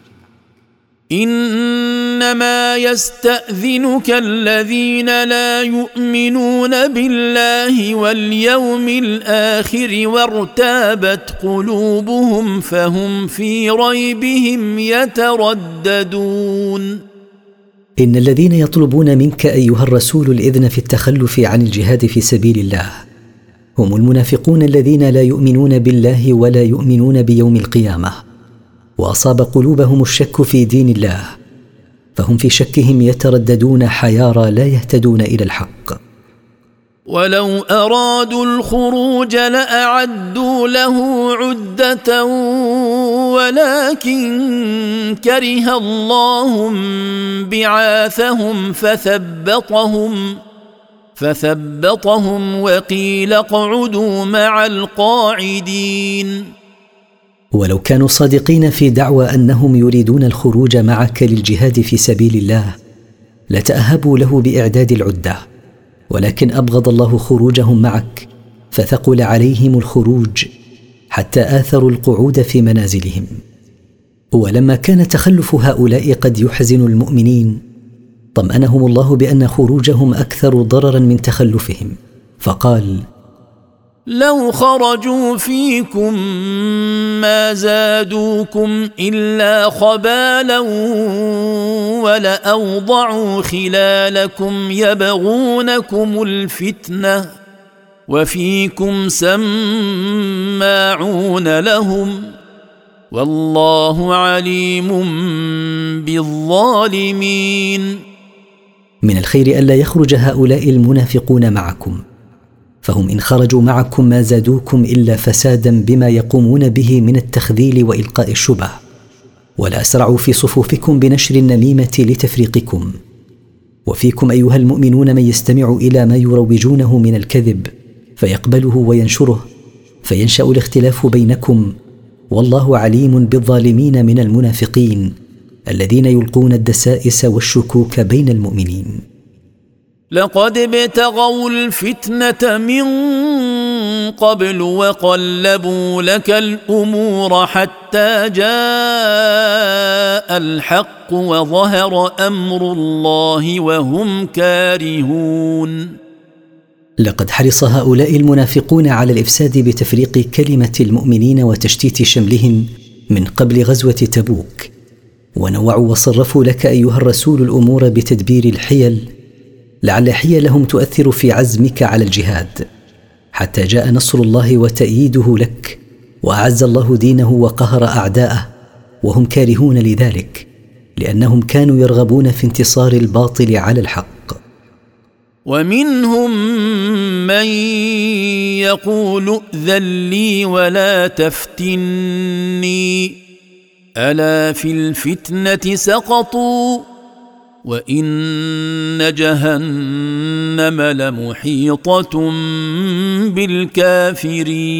إنما يستأذنك الذين لا يؤمنون بالله واليوم الآخر وارتابت قلوبهم فهم في ريبهم يترددون. إن الذين يطلبون منك أيها الرسول الإذن في التخلف عن الجهاد في سبيل الله هم المنافقون الذين لا يؤمنون بالله ولا يؤمنون بيوم القيامة، وأصاب قلوبهم الشك في دين الله، فهم في شكهم يترددون حيارى لا يهتدون إلى الحق. ولو أرادوا الخروج لأعدوا له عدة ولكن كره الله بعاثهم فثبطهم وقيل اقعدوا مع القاعدين. ولو كانوا صادقين في دعوى أنهم يريدون الخروج معك للجهاد في سبيل الله لتأهبوا له بإعداد العدة، ولكن أبغض الله خروجهم معك فثقل عليهم الخروج حتى آثروا القعود في منازلهم. ولما كان تخلف هؤلاء قد يحزن المؤمنين طمأنهم الله بأن خروجهم أكثر ضررا من تخلفهم، فقال: لو خرجوا فيكم ما زادوكم إلا خبالا ولأوضعوا خلالكم يبغونكم الفتنة وفيكم سماعون لهم والله عليم بالظالمين. من الخير ألا يخرج هؤلاء المنافقون معكم، فهم إن خرجوا معكم ما زادوكم إلا فسادا بما يقومون به من التخذيل وإلقاء الشبه، ولا أسرعوا في صفوفكم بنشر النميمة لتفريقكم. وفيكم أيها المؤمنون من يستمع إلى ما يروجونه من الكذب فيقبله وينشره فينشأ الاختلاف بينكم، والله عليم بالظالمين من المنافقين الذين يلقون الدسائس والشكوك بين المؤمنين. لقد ابتغوا الفتنة من قبل وقلبوا لك الأمور حتى جاء الحق وظهر أمر الله وهم كارهون. لقد حرص هؤلاء المنافقون على الإفساد بتفريق كلمة المؤمنين وتشتيت شملهم من قبل غزوة تبوك، ونوعوا وصرفوا لك أيها الرسول الأمور بتدبير الحيل لعل حيلهم تؤثر في عزمك على الجهاد، حتى جاء نصر الله وتأييده لك وأعز الله دينه وقهر أعداءه وهم كارهون لذلك، لأنهم كانوا يرغبون في انتصار الباطل على الحق. ومنهم من يقول ائذن لي ولا تفتني ألا في الفتنة سقطوا وإن جهنم لمحيطة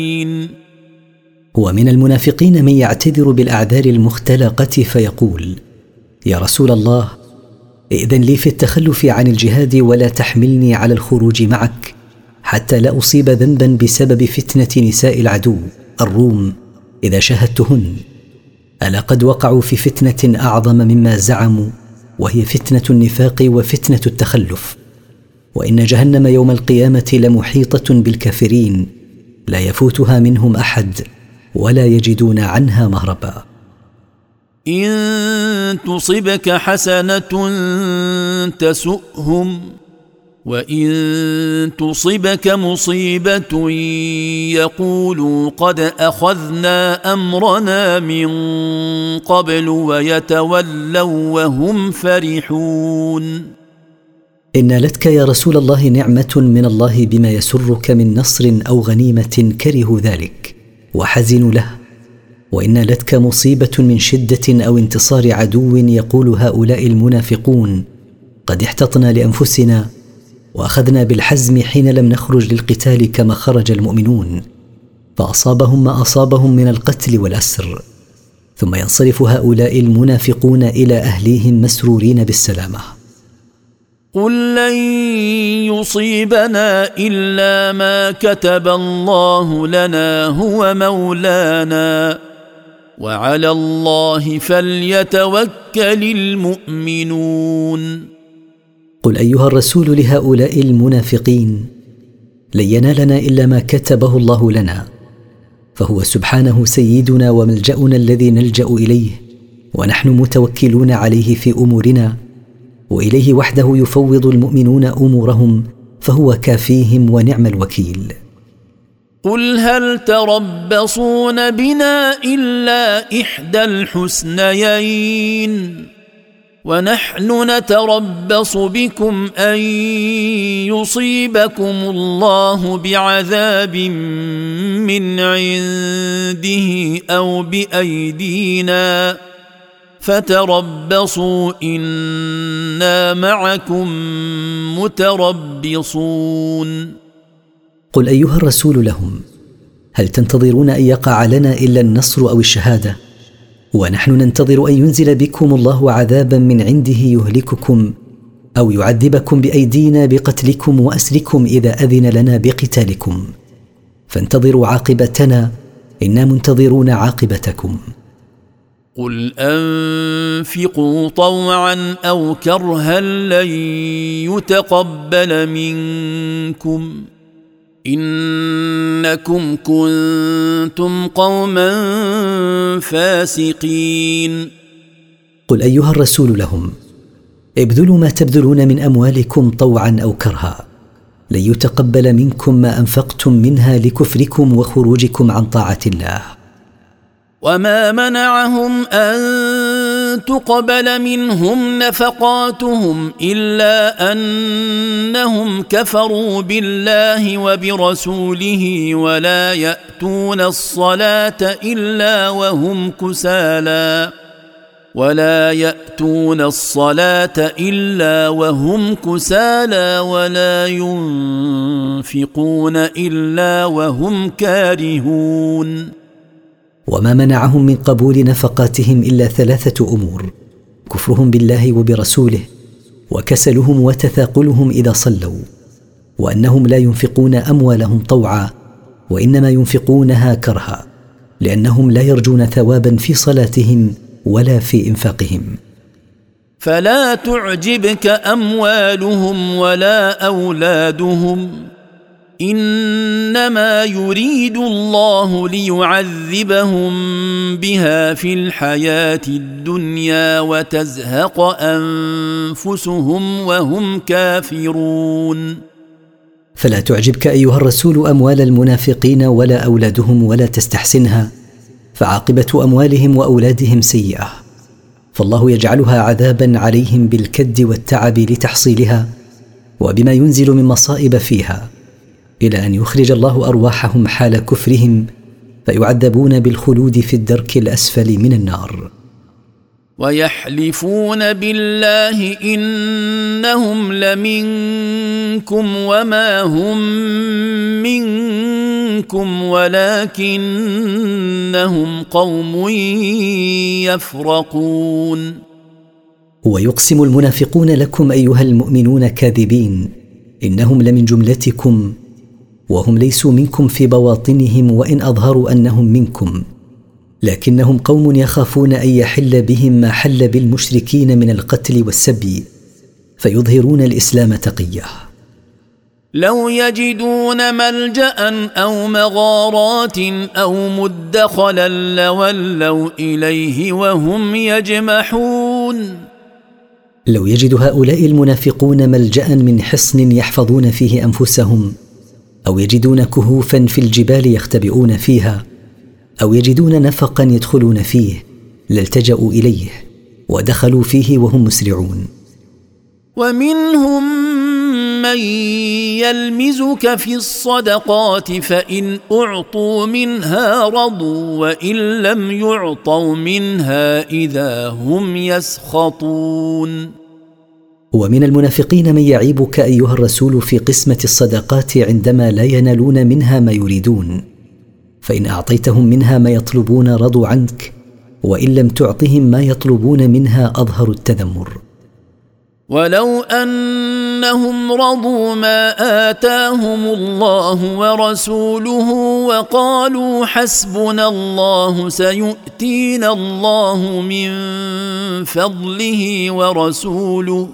بالكافرين. ومن المنافقين من يعتذر بالأعذار المختلقة فيقول: يا رسول الله، ائذن لي في التخلف عن الجهاد ولا تحملني على الخروج معك حتى لا أصيب ذنبا بسبب فتنة نساء العدو الروم إذا شاهدتهن. ألا قد وقعوا في فتنة أعظم مما زعموا، وهي فتنة النفاق وفتنة التخلف، وإن جهنم يوم القيامة لمحيطة بالكافرين لا يفوتها منهم أحد ولا يجدون عنها مهربا. إن تصبك حسنة تسؤهم، وإن تصبك مصيبة يقولوا قد أخذنا أمرنا من قبل ويتولوا وهم فرحون. إن نالتك يا رسول الله نعمة من الله بما يسرك من نصر أو غنيمة كرهوا ذلك وحزنوا له، وإن نالتك مصيبة من شدة أو انتصار عدو يقول هؤلاء المنافقون قد احتطنا لأنفسنا وأخذنا بالحزم حين لم نخرج للقتال كما خرج المؤمنون، فأصابهم ما أصابهم من القتل والأسر، ثم ينصرف هؤلاء المنافقون إلى أهليهم مسرورين بالسلامة. قل لن يصيبنا إلا ما كتب الله لنا هو مولانا وعلى الله فليتوكل المؤمنون. قل أيها الرسول لهؤلاء المنافقين: لن ينالنا إلا ما كتبه الله لنا، فهو سبحانه سيدنا وملجأنا الذي نلجأ إليه، ونحن متوكلون عليه في أمورنا، وإليه وحده يفوض المؤمنون أمورهم، فهو كافيهم ونعم الوكيل. قل هل تربصون بنا إلا إحدى الحسنيين ونحن نتربص بكم أن يصيبكم الله بعذاب من عنده أو بأيدينا فتربصوا إنا معكم متربصون. قل أيها الرسول لهم: هل تنتظرون أن يقع لنا إلا النصر أو الشهادة؟ ونحن ننتظر أن ينزل بكم الله عذابا من عنده يهلككم أو يعذبكم بأيدينا بقتلكم وأسركم إذا أذن لنا بقتالكم، فانتظروا عاقبتنا إنا منتظرون عاقبتكم. قل أنفقوا طوعا أو كرها لن يتقبل منكم إنكم كنتم قوما فاسقين. قل أيها الرسول لهم: ابذلوا ما تبذلون من أموالكم طوعا أو كرها، لن يتقبل منكم ما أنفقتم منها لكفركم وخروجكم عن طاعة الله. وما منعهم أن تقبل منهم نفقاتهم إلا أنهم كفروا بالله وبرسوله ولا يأتون الصلاة إلا وهم كسالى ولا ينفقون إلا وهم كارهون. وما منعهم من قبول نفقاتهم إلا 3 أمور: كفرهم بالله وبرسوله، وكسلهم وتثاقلهم إذا صلوا، وأنهم لا ينفقون أموالهم طوعا وإنما ينفقونها كرها، لأنهم لا يرجون ثوابا في صلاتهم ولا في إنفاقهم. فلا تعجبك أموالهم ولا أولادهم، إنما يريد الله ليعذبهم بها في الحياة الدنيا وتزهق أنفسهم وهم كافرون. فلا تعجبك أيها الرسول أموال المنافقين ولا أولادهم ولا تستحسنها، فعاقبة أموالهم وأولادهم سيئة، فالله يجعلها عذابا عليهم بالكد والتعب لتحصيلها وبما ينزل من مصائب فيها، إلى أن يخرج الله أرواحهم حال كفرهم فيعذبون بالخلود في الدرك الأسفل من النار. ويحلفون بالله إنهم لمنكم وما هم منكم ولكنهم قوم يفرقون. ويقسم المنافقون لكم أيها المؤمنون كاذبين إنهم لمن جملتكم وهم ليسوا منكم في بواطنهم وإن أظهروا أنهم منكم، لكنهم قوم يخافون أن يحل بهم ما حل بالمشركين من القتل والسبي فيظهرون الإسلام تقية. لو يجدون ملجأ أو مغارات أو مدخلا لولوا إليه وهم يجمحون. لو يجد هؤلاء المنافقون ملجأ من حصن يحفظون فيه أنفسهم، أو يجدون كهوفا في الجبال يختبئون فيها، أو يجدون نفقا يدخلون فيه لالتجأوا إليه ودخلوا فيه وهم مسرعون. ومنهم من يلمزك في الصدقات فإن أعطوا منها رضوا وإن لم يعطوا منها إذا هم يسخطون. ومن المنافقين من يعيبك أيها الرسول في قسمة الصدقات عندما لا ينالون منها ما يريدون، فإن أعطيتهم منها ما يطلبون رضوا عنك، وإن لم تعطهم ما يطلبون منها أظهروا التذمر. ولو أنهم رضوا ما آتاهم الله ورسوله وقالوا حسبنا الله سيؤتينا الله من فضله ورسوله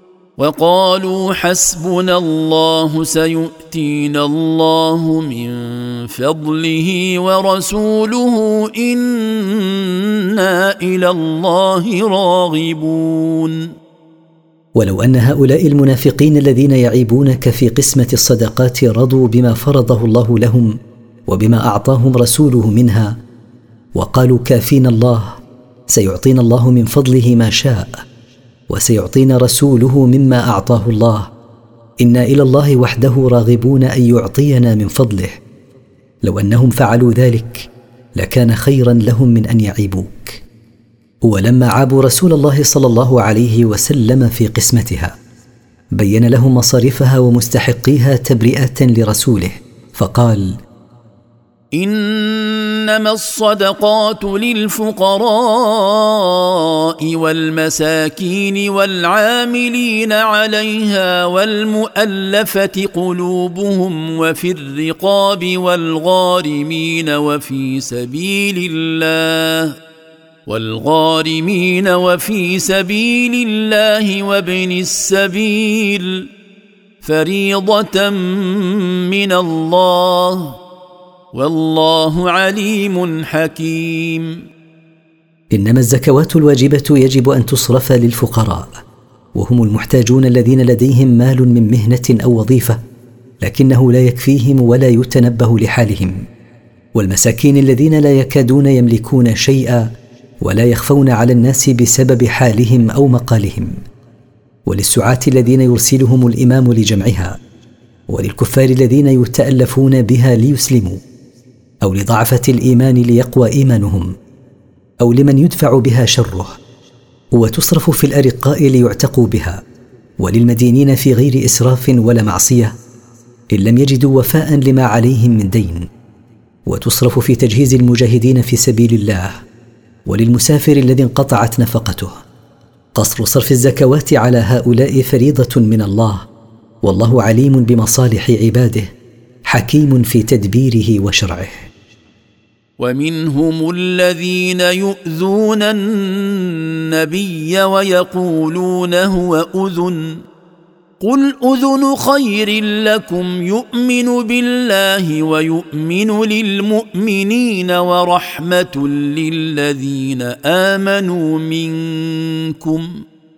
إنا إلى الله راغبون. ولو أن هؤلاء المنافقين الذين يعيبونك في قسمة الصدقات رضوا بما فرضه الله لهم وبما أعطاهم رسوله منها، وقالوا كافينا الله سيعطينا الله من فضله ما شاء، وسيعطينا رسوله مما أعطاه الله، إنا إلى الله وحده راغبون أن يعطينا من فضله، لو أنهم فعلوا ذلك لكان خيرا لهم من أن يعيبوك. ولما عابوا رسول الله صلى الله عليه وسلم في قسمتها بين لهم مصارفها ومستحقيها تبرئة لرسوله، فقال: إنما الصدقات للفقراء والمساكين والعاملين عليها والمؤلفة قلوبهم وفي الرقاب والغارمين وفي سبيل الله وابن السبيل فريضة من الله والله عليم حكيم. إنما الزكوات الواجبة يجب أن تصرف للفقراء، وهم المحتاجون الذين لديهم مال من مهنة أو وظيفة لكنه لا يكفيهم ولا يتنبه لحالهم، والمساكين الذين لا يكادون يملكون شيئا ولا يخفون على الناس بسبب حالهم أو مقالهم، وللسعاة الذين يرسلهم الإمام لجمعها، وللكفار الذين يتألفون بها ليسلموا، أو لضعفة الإيمان ليقوى إيمانهم، أو لمن يدفع بها شره، وتصرف في الأرقاء ليعتقوا بها، وللمدينين في غير إسراف ولا معصية إن لم يجدوا وفاء لما عليهم من دين، وتصرف في تجهيز المجاهدين في سبيل الله، وللمسافر الذي انقطعت نفقته. قصر صرف الزكوات على هؤلاء فريضة من الله، والله عليم بمصالح عباده حكيم في تدبيره وشرعه. ومنهم الذين يؤذون النبي ويقولون هو أذن قل أذن خير لكم يؤمن بالله ويؤمن للمؤمنين ورحمة للذين آمنوا منكم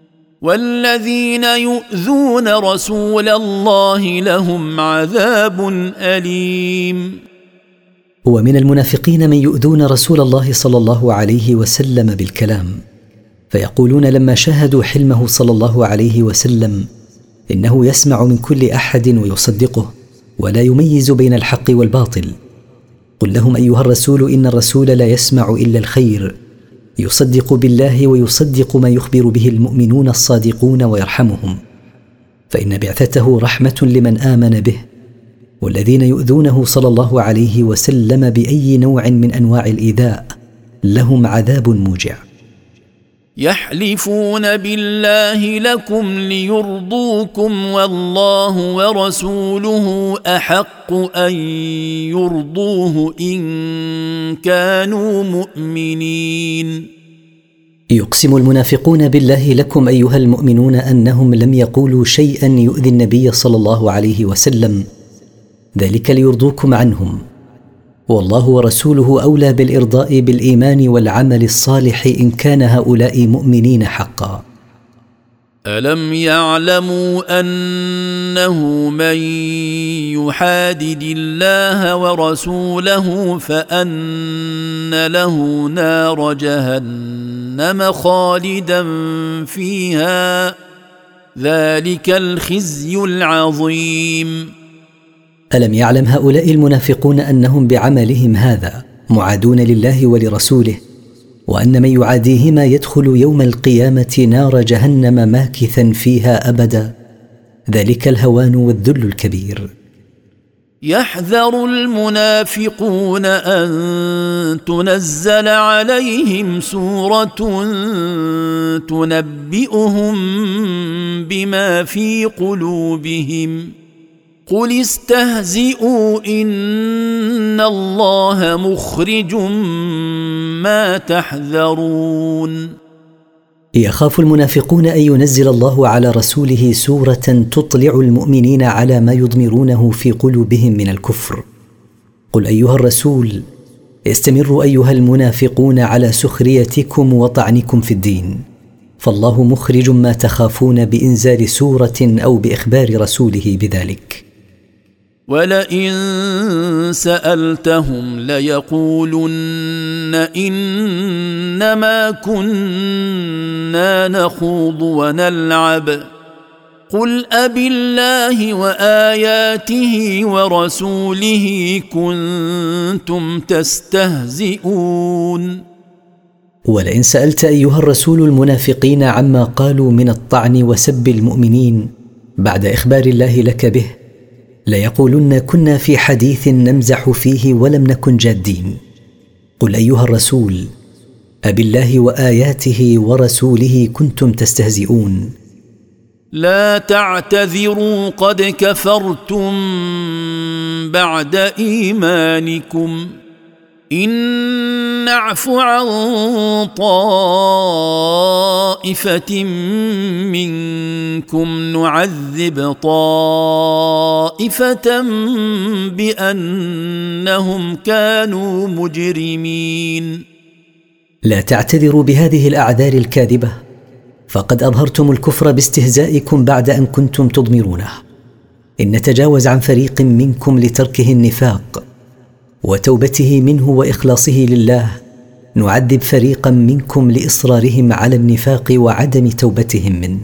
والذين يؤذون رسول الله لهم عذاب أليم. ومن المنافقين من يؤذون رسول الله صلى الله عليه وسلم بالكلام، فيقولون لما شاهدوا حلمه صلى الله عليه وسلم إنه يسمع من كل أحد ويصدقه ولا يميز بين الحق والباطل. قل لهم أيها الرسول إن الرسول لا يسمع إلا الخير، يصدق بالله ويصدق ما يخبر به المؤمنون الصادقون ويرحمهم، فإن بعثته رحمة لمن آمن به، والذين يؤذونه صلى الله عليه وسلم بأي نوع من أنواع الإيذاء لهم عذاب موجع. يحلفون بالله لكم ليرضوكم والله ورسوله أحق أن يرضوه إن كانوا مؤمنين. يقسم المنافقون بالله لكم أيها المؤمنون أنهم لم يقولوا شيئا يؤذي النبي صلى الله عليه وسلم، ذلك ليرضوكم عنهم، والله ورسوله أولى بالإرضاء بالإيمان والعمل الصالح إن كان هؤلاء مؤمنين حقا. ألم يعلموا أنه من يحادد الله ورسوله فأن له نار جهنم خالدا فيها ذلك الخزي العظيم. ألم يعلم هؤلاء المنافقون أنهم بعملهم هذا معادون لله ولرسوله، وأن من يعاديهما يدخل يوم القيامة نار جهنم ماكثا فيها أبدا، ذلك الهوان والذل الكبير. يحذر المنافقون أن تنزل عليهم سورة تنبئهم بما في قلوبهم قل استهزئوا إن الله مخرج ما تحذرون. يخاف المنافقون أن ينزل الله على رسوله سورة تطلع المؤمنين على ما يضمرونه في قلوبهم من الكفر. قل أيها الرسول استمروا أيها المنافقون على سخريتكم وطعنكم في الدين، فالله مخرج ما تخافون بإنزال سورة أو بإخبار رسوله بذلك. ولئن سألتهم ليقولن إنما كنا نخوض ونلعب قل أبالله وآياته ورسوله كنتم تستهزئون. ولئن سألت أيها الرسول المنافقين عما قالوا من الطعن وسب المؤمنين بعد إخبار الله لك به ليقولن كنا في حديث نمزح فيه ولم نكن جادين. قل أيها الرسول أبالله وآياته ورسوله كنتم تستهزئون. لا تعتذروا قد كفرتم بعد إيمانكم إن نعف عن طائفة منكم نعذب طائفة بأنهم كانوا مجرمين. لا تعتذروا بهذه الأعذار الكاذبة، فقد أظهرتم الكفر باستهزائكم بعد أن كنتم تضمرونه. إن نتجاوز عن فريق منكم لتركه النفاق وتوبته منه وإخلاصه لله، نعذب فريقا منكم لإصرارهم على النفاق وعدم توبتهم منه.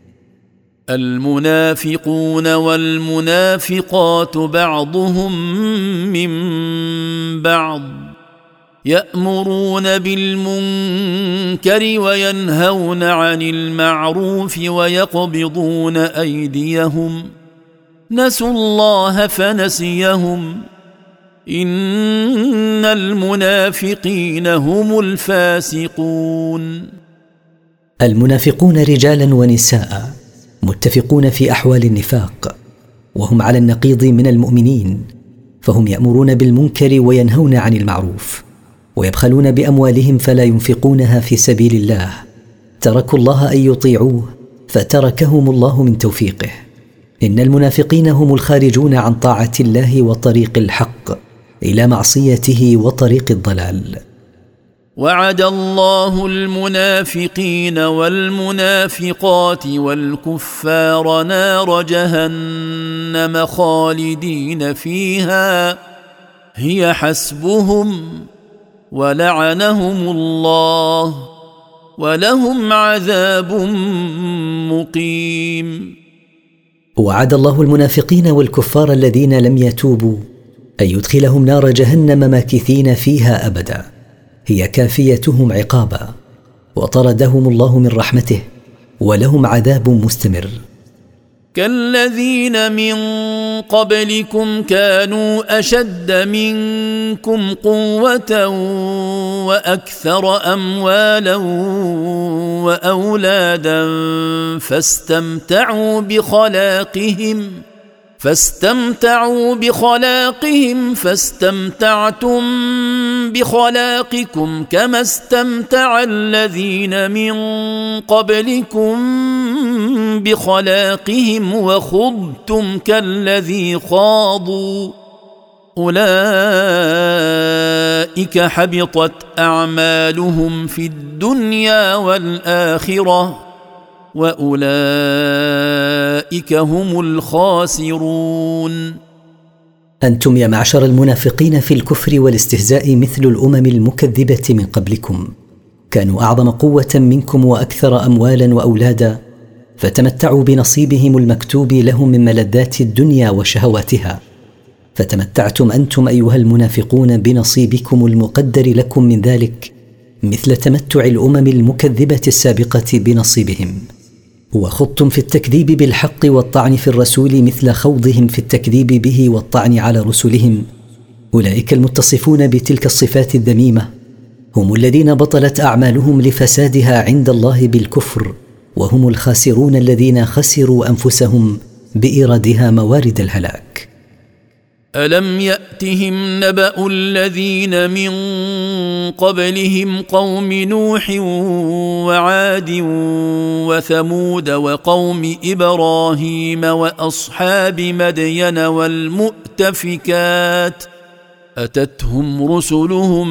المنافقون والمنافقات بعضهم من بعض يأمرون بالمنكر وينهون عن المعروف ويقبضون أيديهم نسوا الله فنسيهم إن المنافقين هم الفاسقون. المنافقون رجالا ونساء متفقون في أحوال النفاق، وهم على النقيض من المؤمنين، فهم يأمرون بالمنكر وينهون عن المعروف ويبخلون بأموالهم فلا ينفقونها في سبيل الله، تركوا الله أن يطيعوه فتركهم الله من توفيقه. إن المنافقين هم الخارجون عن طاعة الله وطريق الحق إلى معصيته وطريق الضلال. وعد الله المنافقين والمنافقات والكفار نار جهنم خالدين فيها هي حسبهم ولعنهم الله ولهم عذاب مقيم. وعد الله المنافقين والكفار الذين لم يتوبوا أن يدخلهم نار جهنم ماكثين فيها أبدا، هي كافيتهم عقابا، وطردهم الله من رحمته ولهم عذاب مستمر. كالذين من قبلكم كانوا أشد منكم قوة وأكثر أموالا وأولادا فاستمتعوا بخلاقهم فاستمتعتم بخلاقكم كما استمتع الذين من قبلكم بخلاقهم وخضتم كالذي خاضوا أولئك حبطت أعمالهم في الدنيا والآخرة وأولئك هم الخاسرون. أنتم يا معشر المنافقين في الكفر والاستهزاء مثل الأمم المكذبة من قبلكم، كانوا أعظم قوة منكم وأكثر أموالا وأولادا، فتمتعوا بنصيبهم المكتوب لهم من ملذات الدنيا وشهواتها، فتمتعتم أنتم أيها المنافقون بنصيبكم المقدر لكم من ذلك مثل تمتع الأمم المكذبة السابقة بنصيبهم، وخضتم في التكذيب بالحق والطعن في الرسول مثل خوضهم في التكذيب به والطعن على رسلهم. أولئك المتصفون بتلك الصفات الذميمة هم الذين بطلت أعمالهم لفسادها عند الله بالكفر، وهم الخاسرون الذين خسروا أنفسهم بإيرادها موارد الهلاك. ألم يأتهم نبأ الذين من قبلهم قوم نوح وعاد وثمود وقوم إبراهيم وأصحاب مدين والمؤتفكات أتتهم رسلهم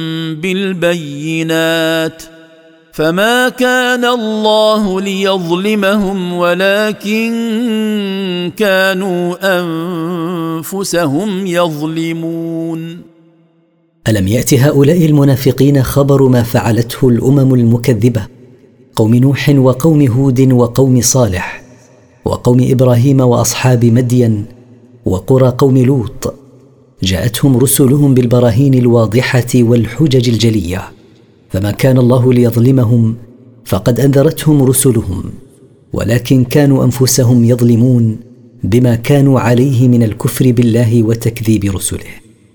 بالبينات فما كان الله ليظلمهم ولكن كانوا أنفسهم يظلمون. ألم يأت هؤلاء المنافقين خبر ما فعلته الأمم المكذبة قوم نوح وقوم هود وقوم صالح وقوم إبراهيم وأصحاب مدين وقرى قوم لوط؟ جاءتهم رسلهم بالبراهين الواضحة والحجج الجلية، فما كان الله ليظلمهم فقد أنذرتهم رسلهم، ولكن كانوا أنفسهم يظلمون بما كانوا عليه من الكفر بالله وتكذيب رسله.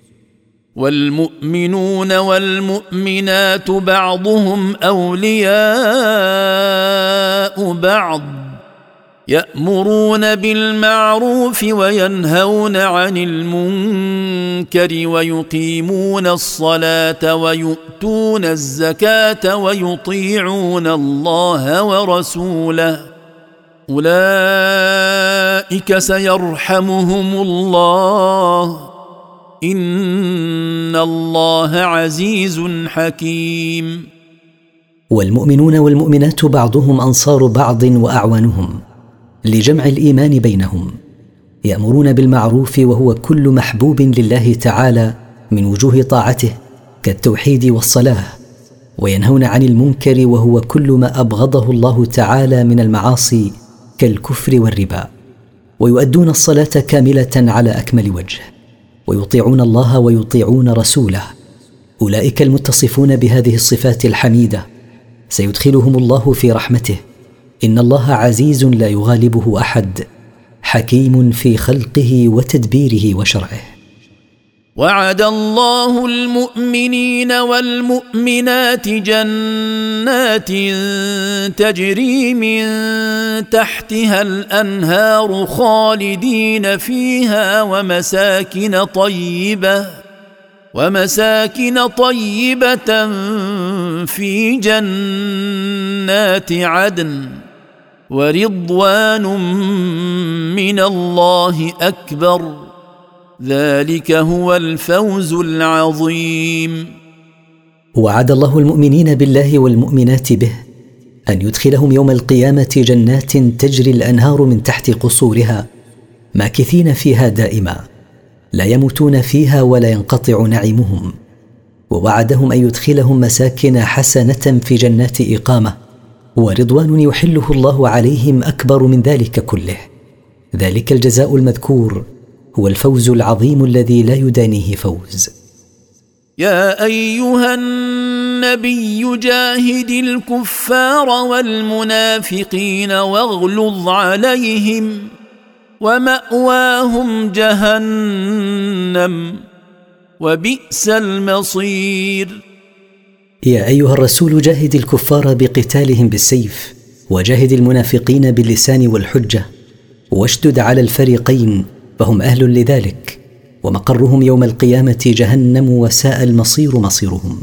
والمؤمنون والمؤمنات بعضهم أولياء بعض يأمرون بالمعروف وينهون عن المنكر ويقيمون الصلاة ويؤتون الزكاة ويطيعون الله ورسوله أولئك سيرحمهم الله إن الله عزيز حكيم. والمؤمنون والمؤمنات بعضهم أنصار بعض وأعوانهم لجمع الإيمان بينهم، يأمرون بالمعروف وهو كل محبوب لله تعالى من وجوه طاعته كالتوحيد والصلاة، وينهون عن المنكر وهو كل ما أبغضه الله تعالى من المعاصي كالكفر والربا، ويؤدون الصلاة كاملة على أكمل وجه، ويطيعون الله ويطيعون رسوله. أولئك المتصفون بهذه الصفات الحميدة سيدخلهم الله في رحمته، إن الله عزيز لا يغالبه أحد، حكيم في خلقه وتدبيره وشرعه. وعد الله المؤمنين والمؤمنات جنات تجري من تحتها الأنهار خالدين فيها ومساكن طيبة في جنات عدن ورضوان من الله أكبر ذلك هو الفوز العظيم. وعد الله المؤمنين بالله والمؤمنات به أن يدخلهم يوم القيامة جنات تجري الأنهار من تحت قصورها ماكثين فيها دائما لا يموتون فيها ولا ينقطع نعيمهم، ووعدهم أن يدخلهم مساكن حسنة في جنات إقامة ورضوان يحله الله عليهم أكبر من ذلك كله. ذلك الجزاء المذكور هو الفوز العظيم الذي لا يدانيه فوز. يا أيها النبي جاهد الكفار والمنافقين واغلظ عليهم ومأواهم جهنم وبئس المصير. يا أيها الرسول جاهد الكفار بقتالهم بالسيف، وجاهد المنافقين باللسان والحجة، واشدد على الفريقين فهم أهل لذلك، ومقرهم يوم القيامة جهنم وساء المصير مصيرهم.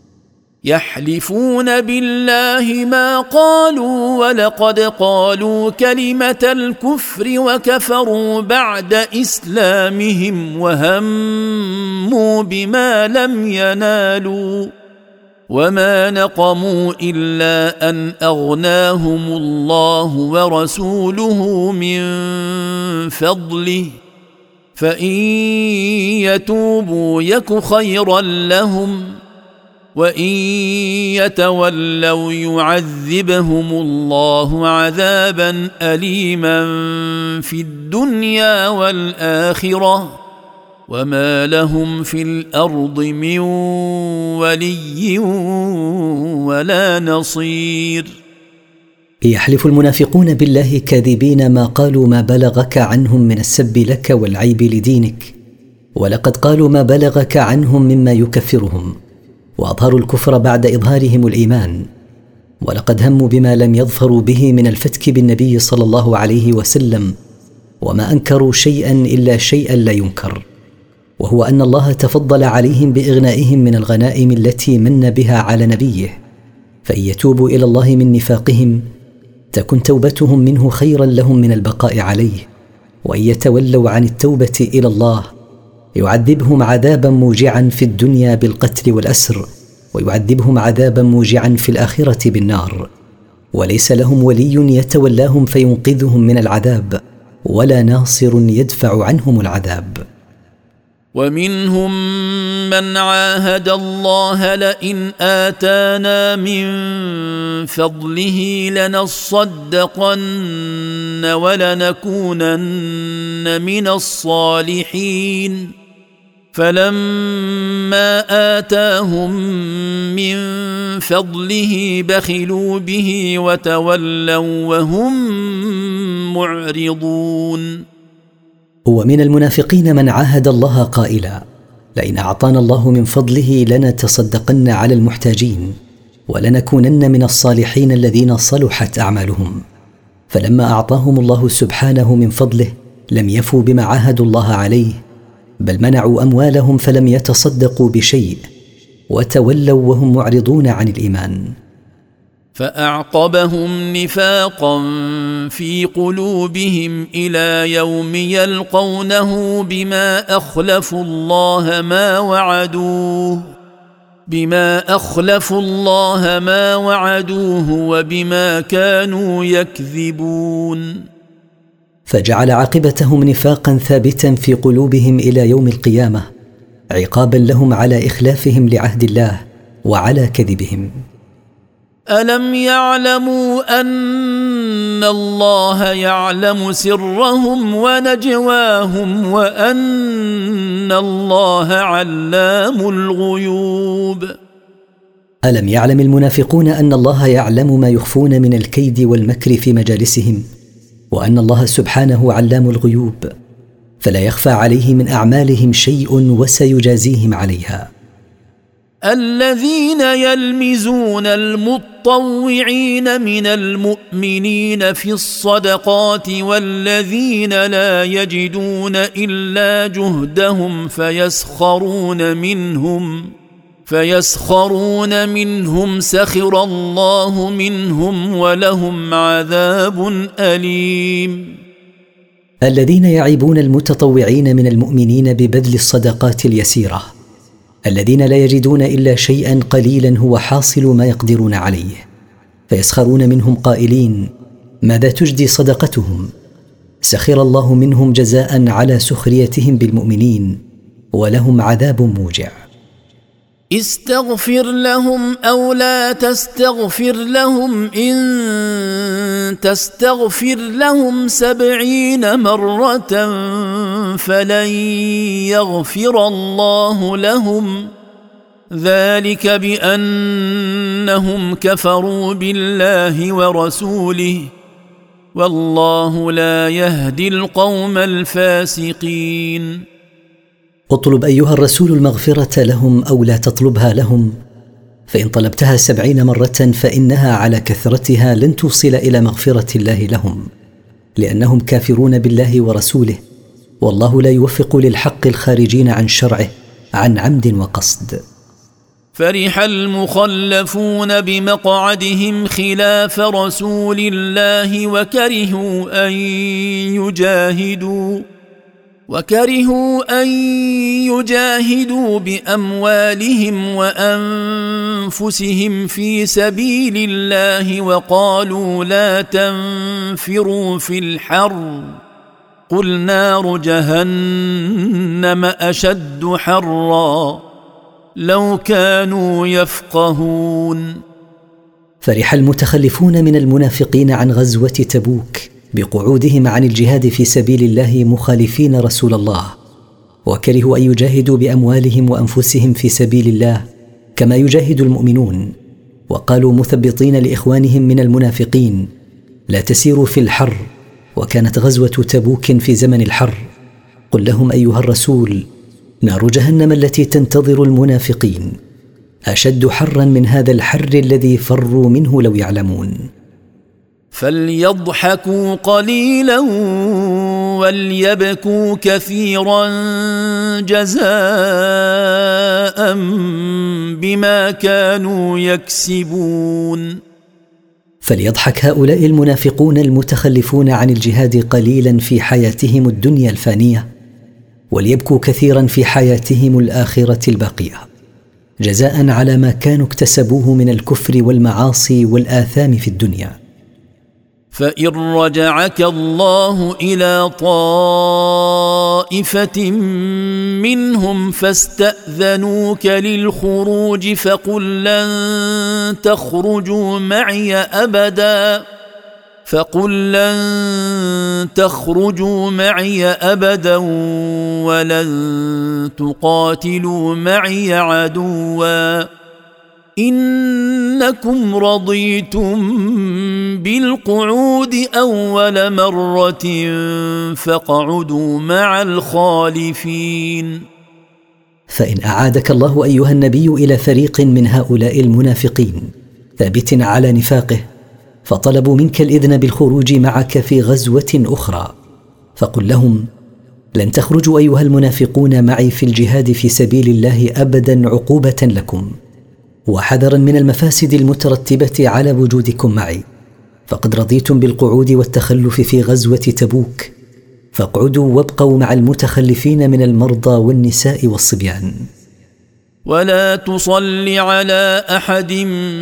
يحلفون بالله ما قالوا ولقد قالوا كلمة الكفر وكفروا بعد إسلامهم وهموا بما لم ينالوا وما نقموا إلا أن أغناهم الله ورسوله من فضله فإن يتوبوا يك خيرا لهم وإن يتولوا يعذبهم الله عذابا أليما في الدنيا والآخرة وما لهم في الأرض من ولي ولا نصير. يحلف المنافقون بالله كاذبين ما قالوا ما بلغك عنهم من السب لك والعيب لدينك، ولقد قالوا ما بلغك عنهم مما يكفرهم، وأظهروا الكفر بعد إظهارهم الإيمان، ولقد هموا بما لم يظفروا به من الفتك بالنبي صلى الله عليه وسلم، وما أنكروا شيئا إلا شيئا لا ينكر، وهو أن الله تفضل عليهم بإغنائهم من الغنائم التي من بها على نبيه، فإن يتوبوا إلى الله من نفاقهم تكن توبتهم منه خيرا لهم من البقاء عليه، وإن يتولوا عن التوبة إلى الله يعذبهم عذابا موجعا في الدنيا بالقتل والأسر، ويعذبهم عذابا موجعا في الآخرة بالنار، وليس لهم ولي يتولاهم فينقذهم من العذاب ولا ناصر يدفع عنهم العذاب. ومنهم من عاهد الله لئن آتانا من فضله لنصدقن ولنكونن من الصالحين فلما آتاهم من فضله بخلوا به وتولوا وهم معرضون. ومن المنافقين من عاهد الله قائلا لئن أعطانا الله من فضله لنتصدقن على المحتاجين ولنكونن من الصالحين الذين صلحت أعمالهم، فلما أعطاهم الله سبحانه من فضله لم يفوا بما عاهدوا الله عليه، بل منعوا أموالهم فلم يتصدقوا بشيء وتولوا وهم معرضون عن الإيمان. فأعقبهم نفاقا في قلوبهم إلى يوم يلقونه بما أخلفوا الله ما وعدوه وبما كانوا يكذبون. فجعل عاقبتهم نفاقا ثابتا في قلوبهم إلى يوم القيامة، عقابا لهم على إخلافهم لعهد الله وعلى كذبهم. ألم يعلموا أن الله يعلم سرهم ونجواهم وأن الله علام الغيوب؟ ألم يعلم المنافقون أن الله يعلم ما يخفون من الكيد والمكر في مجالسهم، وأن الله سبحانه علام الغيوب، فلا يخفى عليه من أعمالهم شيء وسيجازيهم عليها. الذين يلمزون المطوعين من المؤمنين في الصدقات والذين لا يجدون إلا جهدهم فيسخرون منهم سخر الله منهم ولهم عذاب أليم. الذين يعيبون المتطوعين من المؤمنين ببذل الصدقات اليسيرة، الذين لا يجدون إلا شيئا قليلا هو حاصل ما يقدرون عليه، فيسخرون منهم قائلين ماذا تجدي صدقتهم؟ سخر الله منهم جزاء على سخريتهم بالمؤمنين ولهم عذاب موجع. استغفر لهم أو لا تستغفر لهم إن تستغفر لهم 70 مرة فلن يغفر الله لهم ذلك بأنهم كفروا بالله ورسوله والله لا يهدي القوم الفاسقين. اطلب أيها الرسول المغفرة لهم أو لا تطلبها لهم، فإن طلبتها 70 مرة فإنها على كثرتها لن توصل إلى مغفرة الله لهم، لأنهم كافرون بالله ورسوله، والله لا يوفق للحق الخارجين عن شرعه عن عمد وقصد. فرح المخلفون بمقعدهم خلاف رسول الله وكرهوا أن يجاهدوا بأموالهم وأنفسهم في سبيل الله، وقالوا لا تنفروا في الحر قل نار جهنم أشد حرا لو كانوا يفقهون. فرح المتخلفون من المنافقين عن غزوة تبوك بقعودهم عن الجهاد في سبيل الله مخالفين رسول الله، وكرهوا أن يجاهدوا بأموالهم وأنفسهم في سبيل الله كما يجاهد المؤمنون، وقالوا مثبطين لإخوانهم من المنافقين لا تسيروا في الحر، وكانت غزوة تبوك في زمن الحر. قل لهم أيها الرسول نار جهنم التي تنتظر المنافقين أشد حرا من هذا الحر الذي فروا منه لو يعلمون. فليضحكوا قليلا وليبكوا كثيرا جزاء بما كانوا يكسبون. فليضحك هؤلاء المنافقون المتخلفون عن الجهاد قليلا في حياتهم الدنيا الفانية، وليبكوا كثيرا في حياتهم الآخرة الباقية، جزاء على ما كانوا اكتسبوه من الكفر والمعاصي والآثام في الدنيا. فإن رجعك الله إلى طائفة منهم فاستأذنوك للخروج فقل لن تخرجوا معي أبدا ولن تقاتلوا معي عدوا إنكم رضيتم بالقعود أول مرة فاقعدوا مع الخالفين. فإن أعادك الله أيها النبي إلى فريق من هؤلاء المنافقين ثابت على نفاقه، فطلبوا منك الإذن بالخروج معك في غزوة أخرى، فقل لهم لن تخرجوا أيها المنافقون معي في الجهاد في سبيل الله أبدا عقوبة لكم وحذرا من المفاسد المترتبة على وجودكم معي، فقد رضيتم بالقعود والتخلف في غزوة تبوك، فاقعدوا وابقوا مع المتخلفين من المرضى والنساء والصبيان. ولا تصل على أحد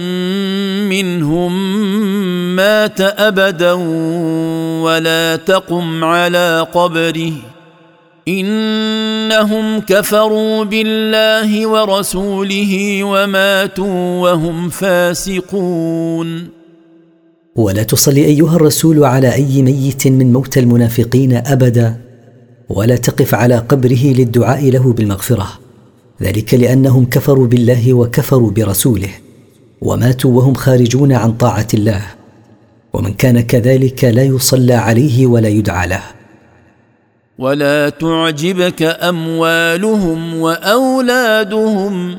منهم مات أبدا ولا تقم على قبره إنهم كفروا بالله ورسوله وماتوا وهم فاسقون. ولا تصلي أيها الرسول على أي ميت من موتى المنافقين أبدا، ولا تقف على قبره للدعاء له بالمغفرة، ذلك لأنهم كفروا بالله وكفروا برسوله وماتوا وهم خارجون عن طاعة الله، ومن كان كذلك لا يصلى عليه ولا يدعى له. ولا تعجبك أموالهم وأولادهم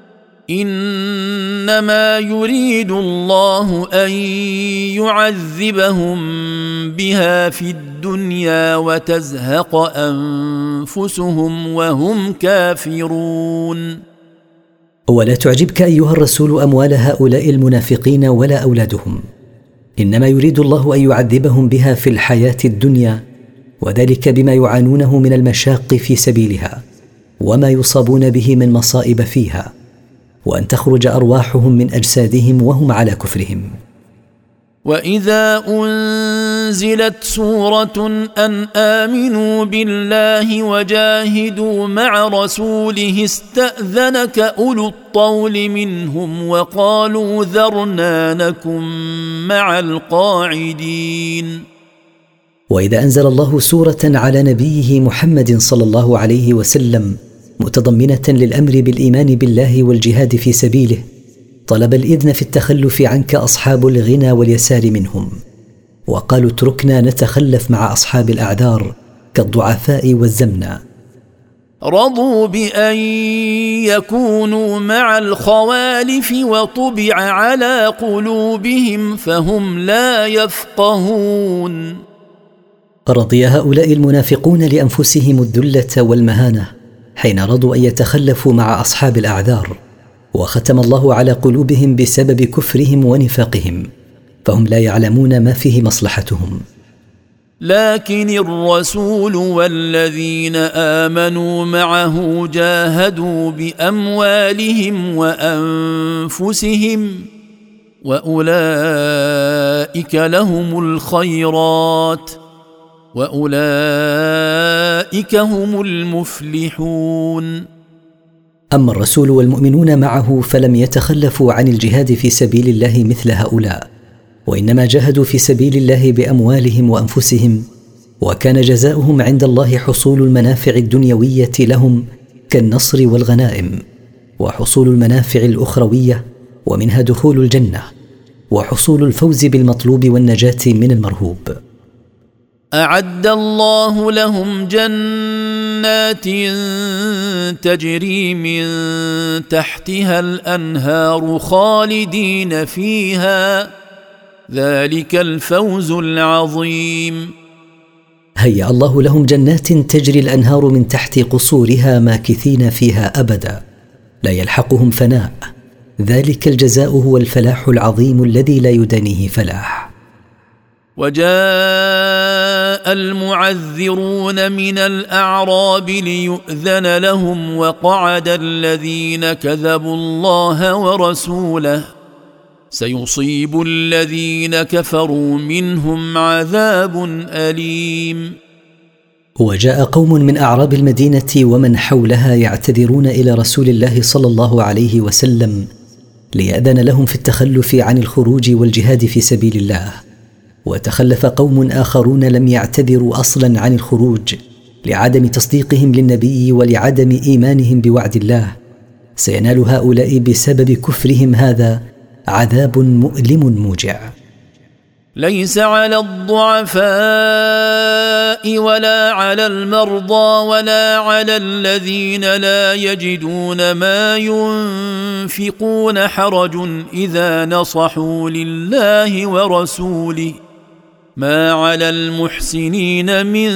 إنما يريد الله أن يعذبهم بها في الدنيا وتزهق أنفسهم وهم كافرون. ولا تعجبك أيها الرسول أموال هؤلاء المنافقين ولا أولادهم، إنما يريد الله أن يعذبهم بها في الحياة الدنيا، وذلك بما يعانونه من المشاق في سبيلها وما يصابون به من مصائب فيها، وأن تخرج أرواحهم من أجسادهم وهم على كفرهم. وإذا أنزلت سورة أن آمنوا بالله وجاهدوا مع رسوله استأذنك أولو الطول منهم وقالوا ذرنا نكن مع القاعدين. وإذا أنزل الله سورة على نبيه محمد صلى الله عليه وسلم متضمنة للأمر بالإيمان بالله والجهاد في سبيله، طلب الإذن في التخلف عنك أصحاب الغنى واليسار منهم، وقالوا اتركنا نتخلف مع أصحاب الأعذار كالضعفاء والزمنة. رضوا بأن يكونوا مع الخوالف وطبع على قلوبهم فهم لا يفقهون. رضي هؤلاء المنافقون لأنفسهم الذلة والمهانة حين رضوا أن يتخلفوا مع أصحاب الأعذار، وختم الله على قلوبهم بسبب كفرهم ونفاقهم، فهم لا يعلمون ما فيه مصلحتهم. لكن الرسول والذين آمنوا معه جاهدوا بأموالهم وأنفسهم وأولئك لهم الخيرات وأولئك هم المفلحون. أما الرسول والمؤمنون معه فلم يتخلفوا عن الجهاد في سبيل الله مثل هؤلاء، وإنما جاهدوا في سبيل الله بأموالهم وأنفسهم، وكان جزاؤهم عند الله حصول المنافع الدنيوية لهم كالنصر والغنائم، وحصول المنافع الأخروية ومنها دخول الجنة، وحصول الفوز بالمطلوب والنجاة من المرهوب. أعد الله لهم جنات تجري من تحتها الأنهار خالدين فيها ذلك الفوز العظيم. هيأ الله لهم جنات تجري الأنهار من تحت قصورها ماكثين فيها أبدا لا يلحقهم فناء، ذلك الجزاء هو الفلاح العظيم الذي لا يدانيه فلاح. وجاء المعذرون من الأعراب ليؤذن لهم وقعد الذين كذبوا الله ورسوله سيصيب الذين كفروا منهم عذاب أليم. وجاء قوم من أعراب المدينة ومن حولها يعتذرون إلى رسول الله صلى الله عليه وسلم ليأذن لهم في التخلف عن الخروج والجهاد في سبيل الله، وتخلف قوم آخرون لم يعتذروا أصلا عن الخروج لعدم تصديقهم للنبي ولعدم إيمانهم بوعد الله. سينال هؤلاء بسبب كفرهم هذا عذاب مؤلم موجع. ليس على الضعفاء ولا على المرضى ولا على الذين لا يجدون ما ينفقون حرج إذا نصحوا لله ورسوله ما على المحسنين من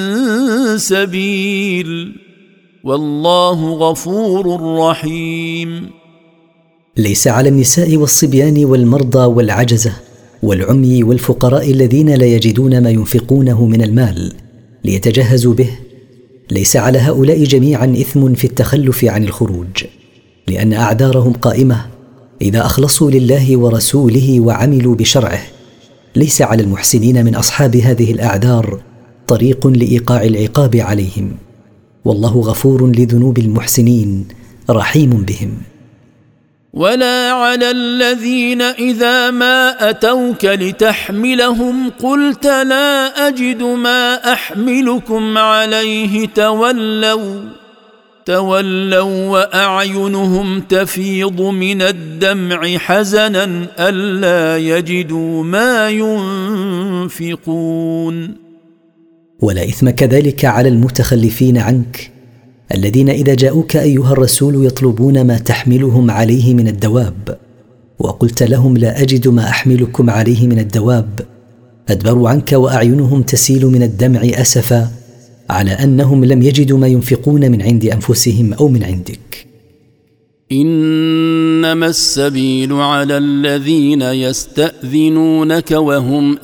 سبيل والله غفور رحيم. ليس على النساء والصبيان والمرضى والعجزة والعمي والفقراء الذين لا يجدون ما ينفقونه من المال ليتجهزوا به، ليس على هؤلاء جميعا إثم في التخلف عن الخروج، لأن أعذارهم قائمة إذا أخلصوا لله ورسوله وعملوا بشرعه. ليس على المحسنين من أصحاب هذه الأعذار طريق لإيقاع العقاب عليهم، والله غفور لذنوب المحسنين رحيم بهم. ولا على الذين إذا ما أتوك لتحملهم قلت لا أجد ما أحملكم عليه تولوا وأعينهم تفيض من الدمع حزنا ألا يجدوا ما ينفقون. ولا إثم كذلك على المتخلفين عنك الذين إذا جاءوك أيها الرسول يطلبون ما تحملهم عليه من الدواب وقلت لهم لا أجد ما أحملكم عليه من الدواب، أدبروا عنك وأعينهم تسيل من الدمع أسفا على أنهم لم يجدوا ما ينفقون من عند أنفسهم أو من عندك. إنما السبيل على الذين يستأذنونك وهم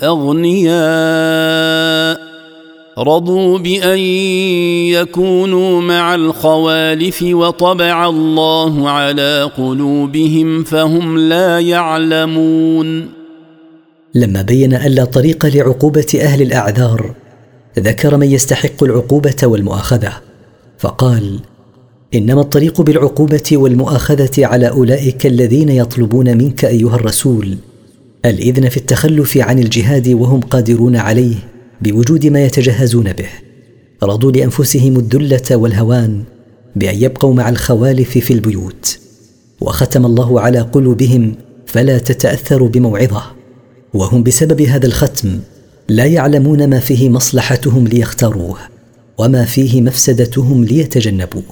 أغنياء رضوا بأن يكونوا مع الخوالف وطبع الله على قلوبهم فهم لا يعلمون. لما بين أن لا طريق لعقوبة أهل الأعذار ذكر من يستحق العقوبة والمؤاخذة، فقال إنما الطريق بالعقوبة والمؤاخذة على أولئك الذين يطلبون منك أيها الرسول الإذن في التخلف عن الجهاد وهم قادرون عليه بوجود ما يتجهزون به. رضوا لأنفسهم الذلة والهوان بأن يبقوا مع الخوالف في البيوت، وختم الله على قلوبهم فلا تتأثر بموعظة، وهم بسبب هذا الختم لا يعلمون ما فيه مصلحتهم ليختاروه وما فيه مفسدتهم ليتجنبوه.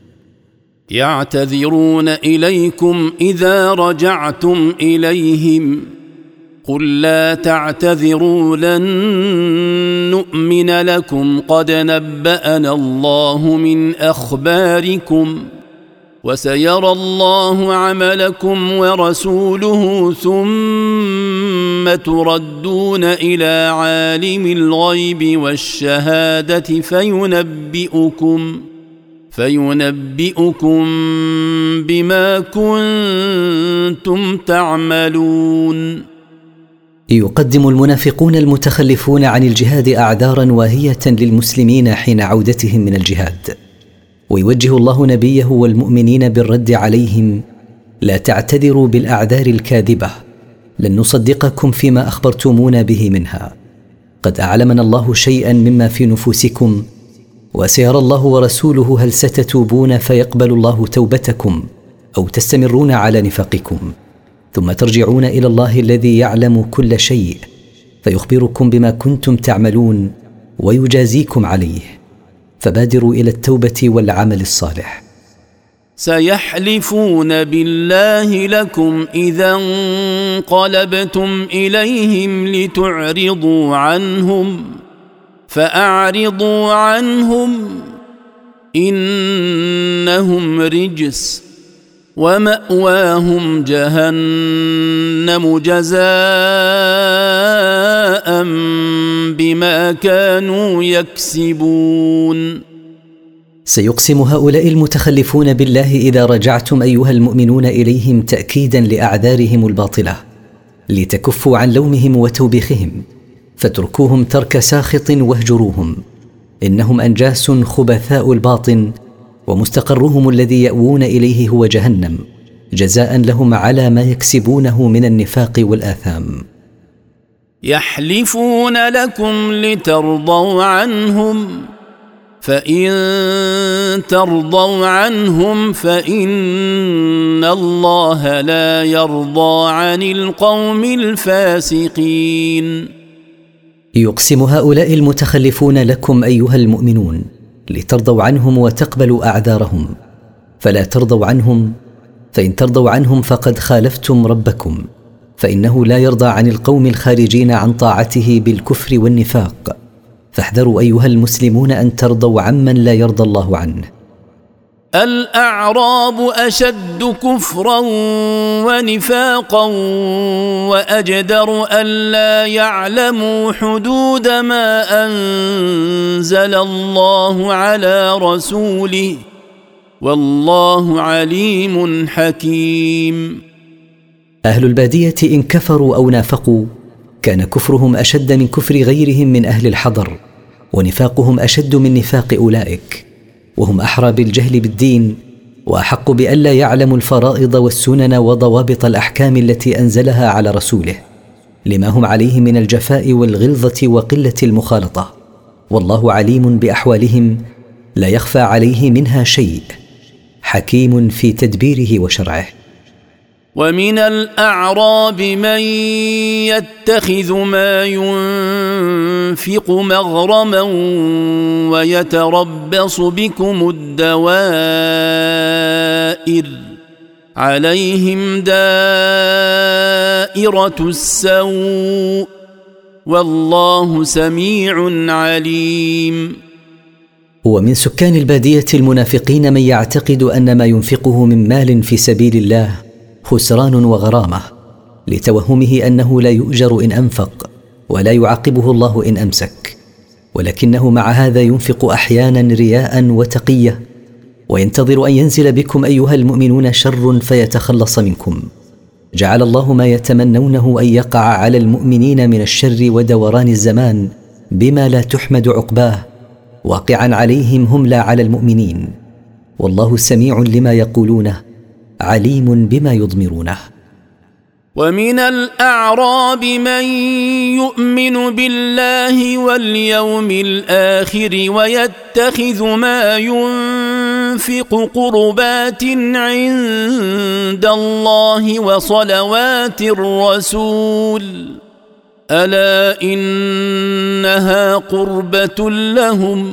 يعتذرون إليكم إذا رجعتم إليهم قل لا تعتذروا لن نؤمن لكم قد نبأنا الله من أخباركم وسيرى الله عملكم ورسوله ثم تردون إلى عالم الغيب والشهادة فينبئكم بما كنتم تعملون. يقدم المنافقون المتخلفون عن الجهاد أعذارا واهية للمسلمين حين عودتهم من الجهاد، ويوجه الله نبيه والمؤمنين بالرد عليهم: لا تعتذروا بالأعذار الكاذبة، لن نصدقكم فيما أخبرتمونا به منها، قد أعلمنا الله شيئا مما في نفوسكم، وسيرى الله ورسوله هل ستتوبون فيقبل الله توبتكم أو تستمرون على نفاقكم، ثم ترجعون إلى الله الذي يعلم كل شيء فيخبركم بما كنتم تعملون ويجازيكم عليه، فبادروا إلى التوبة والعمل الصالح. سيحلفون بالله لكم إذا انقلبتم إليهم لتعرضوا عنهم فأعرضوا عنهم إنهم رجس ومأواهم جهنم جزاء بما كانوا يكسبون. سيقسم هؤلاء المتخلفون بالله إذا رجعتم أيها المؤمنون إليهم تأكيدا لأعذارهم الباطلة، لتكفوا عن لومهم وتوبيخهم، فاتركوهم ترك ساخط واهجروهم، إنهم أنجاس خبثاء الباطن، ومستقرهم الذي يأوون إليه هو جهنم، جزاء لهم على ما يكسبونه من النفاق والآثام. يحلفون لكم لترضوا عنهم فإن ترضوا عنهم فإن الله لا يرضى عن القوم الفاسقين. يقسم هؤلاء المتخلفون لكم أيها المؤمنون لترضوا عنهم وتقبلوا أعذارهم، فلا ترضوا عنهم، فإن ترضوا عنهم فقد خالفتم ربكم، فإنه لا يرضى عن القوم الخارجين عن طاعته بالكفر والنفاق، فاحذروا أيها المسلمون أن ترضوا عمن لا يرضى الله عنه. الأعراب أشد كفرا ونفاقا وأجدر ألا يعلموا حدود ما أنزل الله على رسوله والله عليم حكيم. أهل البادية إن كفروا أو نافقوا كان كفرهم أشد من كفر غيرهم من أهل الحضر، ونفاقهم أشد من نفاق أولئك، وهم أحرى بالجهل بالدين وأحق بألا يعلموا الفرائض والسنن وضوابط الأحكام التي أنزلها على رسوله، لما هم عليه من الجفاء والغلظة وقلة المخالطة، والله عليم بأحوالهم لا يخفى عليه منها شيء، حكيم في تدبيره وشرعه. ومن الأعراب من يتخذ ما ينفق مغرما ويتربص بكم الدوائر عليهم دائرة السوء والله سميع عليم. ومن سكان البادية المنافقين من يعتقد أن ما ينفقه من مال في سبيل الله خسران وغرامة، لتوهمه أنه لا يؤجر إن أنفق ولا يعاقبه الله إن أمسك، ولكنه مع هذا ينفق أحيانا رياء وتقية، وينتظر أن ينزل بكم أيها المؤمنون شر فيتخلص منكم. جعل الله ما يتمنونه أن يقع على المؤمنين من الشر ودوران الزمان بما لا تحمد عقباه واقعا عليهم هم لا على المؤمنين، والله سميع لما يقولونه عليم بما يضمرونه. ومن الأعراب من يؤمن بالله واليوم الآخر ويتخذ ما ينفق قربات عند الله وصلوات الرسول ألا إنها قربة لهم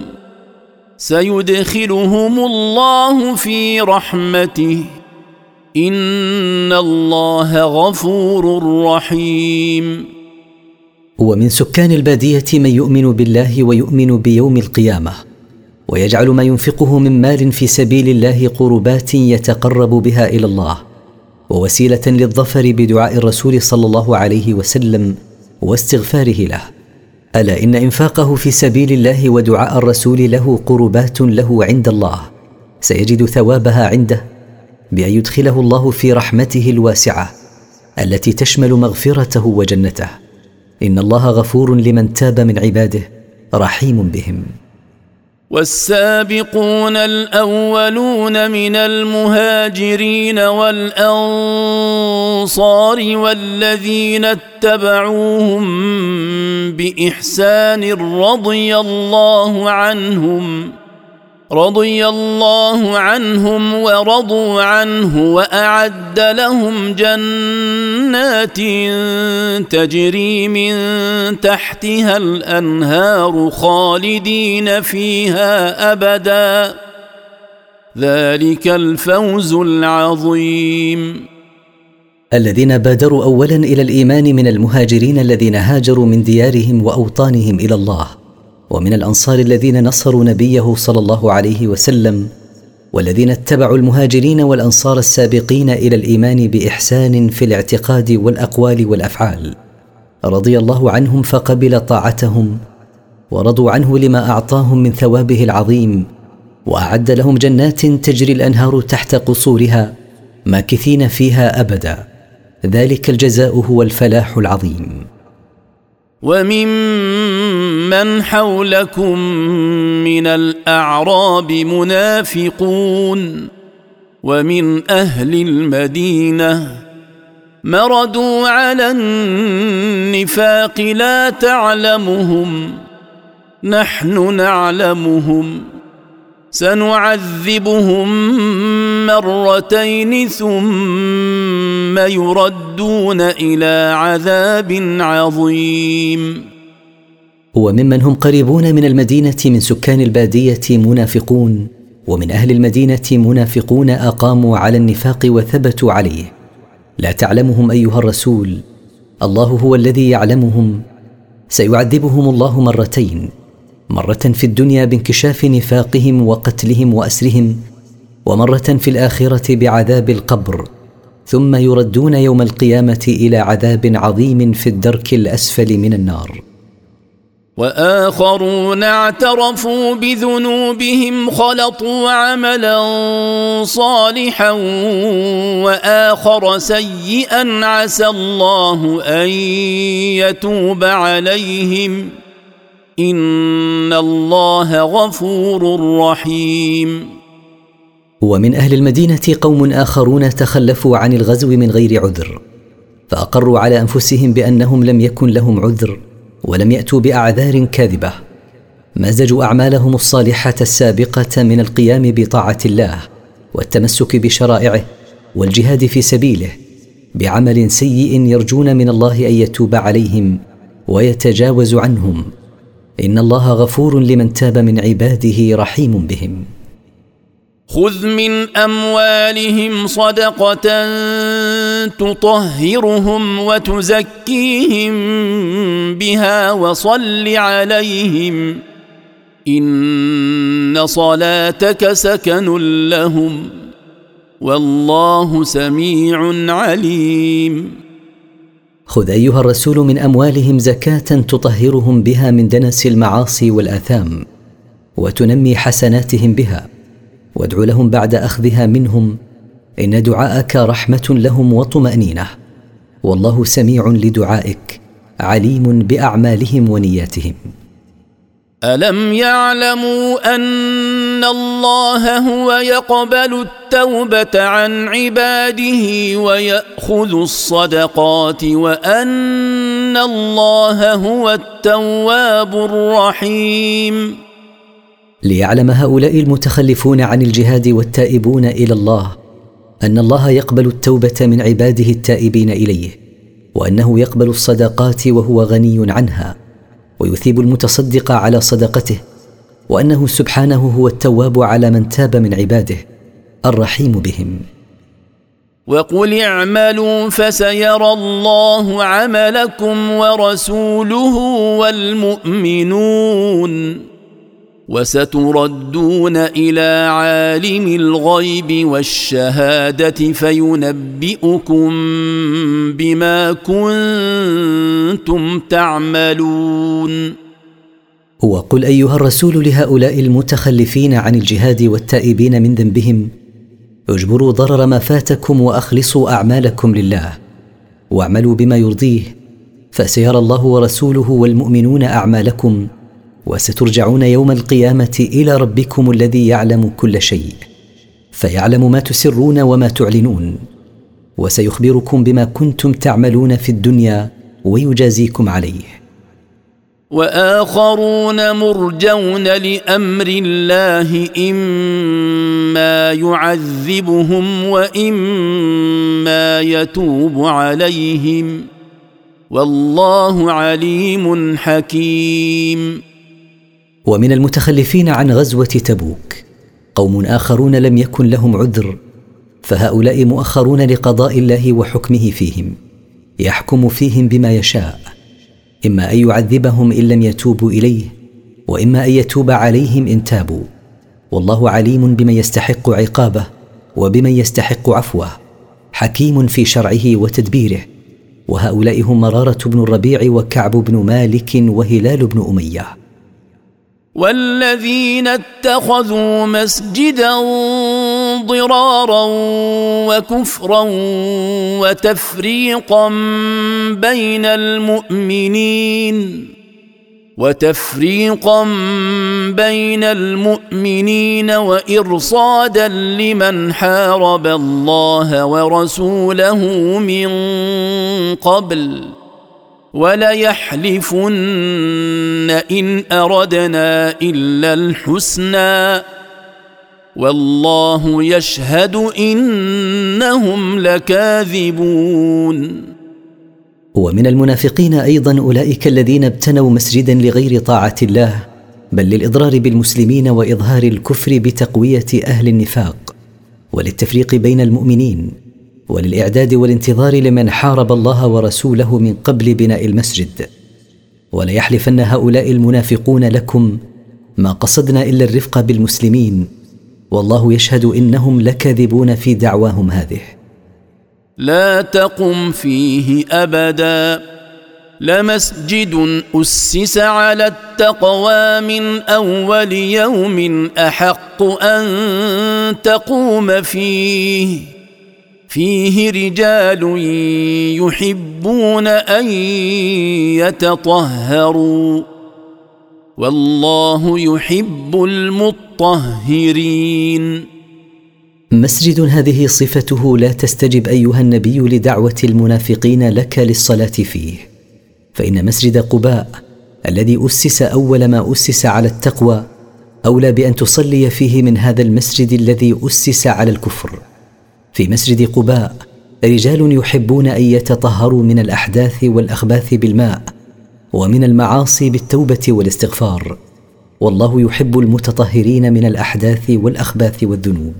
سيدخلهم الله في رحمته إن الله غفور رحيم. ومن سكان البادية من يؤمن بالله ويؤمن بيوم القيامة ويجعل ما ينفقه من مال في سبيل الله قربات يتقرب بها إلى الله ووسيلة للظفر بدعاء الرسول صلى الله عليه وسلم واستغفاره له. ألا إن إنفاقه في سبيل الله ودعاء الرسول له قربات له عند الله سيجد ثوابها عنده بأن يدخله الله في رحمته الواسعة التي تشمل مغفرته وجنته. إن الله غفور لمن تاب من عباده رحيم بهم. والسابقون الأولون من المهاجرين والأنصار والذين اتبعوهم بإحسان رضي الله عنهم ورضوا عنه وأعد لهم جنات تجري من تحتها الأنهار خالدين فيها أبدا ذلك الفوز العظيم. الذين بادروا أولا إلى الإيمان من المهاجرين الذين هاجروا من ديارهم وأوطانهم إلى الله، ومن الأنصار الذين نصروا نبيه صلى الله عليه وسلم، والذين اتبعوا المهاجرين والأنصار السابقين إلى الإيمان بإحسان في الاعتقاد والأقوال والأفعال، رضي الله عنهم فقبل طاعتهم ورضوا عنه لما أعطاهم من ثوابه العظيم، وأعد لهم جنات تجري الأنهار تحت قصورها ماكثين فيها أبدا ذلك الجزاء هو الفلاح العظيم. وممن حولكم من الأعراب منافقون ومن أهل المدينة مردوا على النفاق لا تعلمهم نحن نعلمهم سنعذبهم مرتين ثم يردون إلى عذاب عظيم. وممن هم قريبون من المدينة من سكان البادية منافقون، ومن أهل المدينة منافقون أقاموا على النفاق وثبتوا عليه، لا تعلمهم أيها الرسول، الله هو الذي يعلمهم. سيعذبهم الله مرتين، مرة في الدنيا بانكشاف نفاقهم وقتلهم وأسرهم، ومرة في الآخرة بعذاب القبر، ثم يردون يوم القيامة إلى عذاب عظيم في الدرك الأسفل من النار. وآخرون اعترفوا بذنوبهم خلطوا عملا صالحا وآخر سيئا عسى الله أن يتوب عليهم إن الله غفور رحيم. ومن أهل المدينة قوم آخرون تخلفوا عن الغزو من غير عذر، فأقروا على أنفسهم بأنهم لم يكن لهم عذر ولم يأتوا بأعذار كاذبة، مزجوا أعمالهم الصالحة السابقة من القيام بطاعة الله والتمسك بشرائعه والجهاد في سبيله بعمل سيء يرجون من الله أن يتوب عليهم ويتجاوز عنهم. إن الله غفور لمن تاب من عباده رحيم بهم. خذ من أموالهم صدقة تطهرهم وتزكيهم بها وصل عليهم إن صلاتك سكن لهم والله سميع عليم. خذ أيها الرسول من أموالهم زكاة تطهرهم بها من دنس المعاصي والآثام وتنمي حسناتهم بها، وادع لهم بعد أخذها منهم، إن دعاءك رحمة لهم وطمأنينة، والله سميع لدعائك عليم بأعمالهم ونياتهم. ألم يعلموا أن الله هو يقبل التوبة عن عباده ويأخذ الصدقات وأن الله هو التواب الرحيم؟ ليعلم هؤلاء المتخلفون عن الجهاد والتائبون إلى الله أن الله يقبل التوبة من عباده التائبين إليه، وأنه يقبل الصدقات وهو غني عنها، ويثيب المتصدق على صدقته، وأنه سبحانه هو التواب على من تاب من عباده الرحيم بهم. وقل اعملوا فسيرى الله عملكم ورسوله والمؤمنون وستردون إلى عالم الغيب والشهادة فينبئكم بما كنتم تعملون. وقل أيها الرسول لهؤلاء المتخلفين عن الجهاد والتائبين من ذنبهم: اجبروا ضرر ما فاتكم وأخلصوا أعمالكم لله، واعملوا بما يرضيه، فسيرى الله ورسوله والمؤمنون أعمالكم، وسترجعون يوم القيامة إلى ربكم الذي يعلم كل شيء، فيعلم ما تسرون وما تعلنون، وسيخبركم بما كنتم تعملون في الدنيا ويجازيكم عليه. وآخرون مرجون لأمر الله إما يعذبهم وإما يتوب عليهم والله عليم حكيم. ومن المتخلفين عن غزوة تبوك قوم آخرون لم يكن لهم عذر، فهؤلاء مؤخرون لقضاء الله وحكمه فيهم، يحكم فيهم بما يشاء، إما أن يعذبهم إن لم يتوبوا إليه، وإما أن يتوب عليهم إن تابوا، والله عليم بمن يستحق عقابه وبمن يستحق عفوه، حكيم في شرعه وتدبيره. وهؤلاء هم مرارة بن الربيع وكعب بن مالك وهلال بن أمية. والذين اتخذوا مسجدا ضرارا وكفرا وتفريقا بين المؤمنين وإرصادا لمن حارب الله ورسوله من قبل وليحلفن إن أردنا إلا الحسنى والله يشهد إنهم لكاذبون. ومن المنافقين أيضا أولئك الذين ابتنوا مسجدا لغير طاعة الله، بل للإضرار بالمسلمين وإظهار الكفر بتقوية أهل النفاق، وللتفريق بين المؤمنين، وللإعداد والانتظار لمن حارب الله ورسوله من قبل بناء المسجد. وليحلفن هؤلاء المنافقون لكم ما قصدنا إلا الرفق بالمسلمين، والله يشهد إنهم لكاذبون في دعواهم هذه. لا تقم فيه أبدا لمسجد أسس على التقوى من أول يوم أحق أن تقوم فيه رجال يحبون أن يتطهروا والله يحب المطهرين. مسجد هذه صفته لا تستجب أيها النبي لدعوة المنافقين لك للصلاة فيه، فإن مسجد قباء الذي أسس أول ما أسس على التقوى أولى بأن تصلي فيه من هذا المسجد الذي أسس على الكفر. في مسجد قباء رجال يحبون أن يتطهروا من الأحداث والأخباث بالماء، ومن المعاصي بالتوبة والاستغفار، والله يحب المتطهرين من الأحداث والأخباث والذنوب.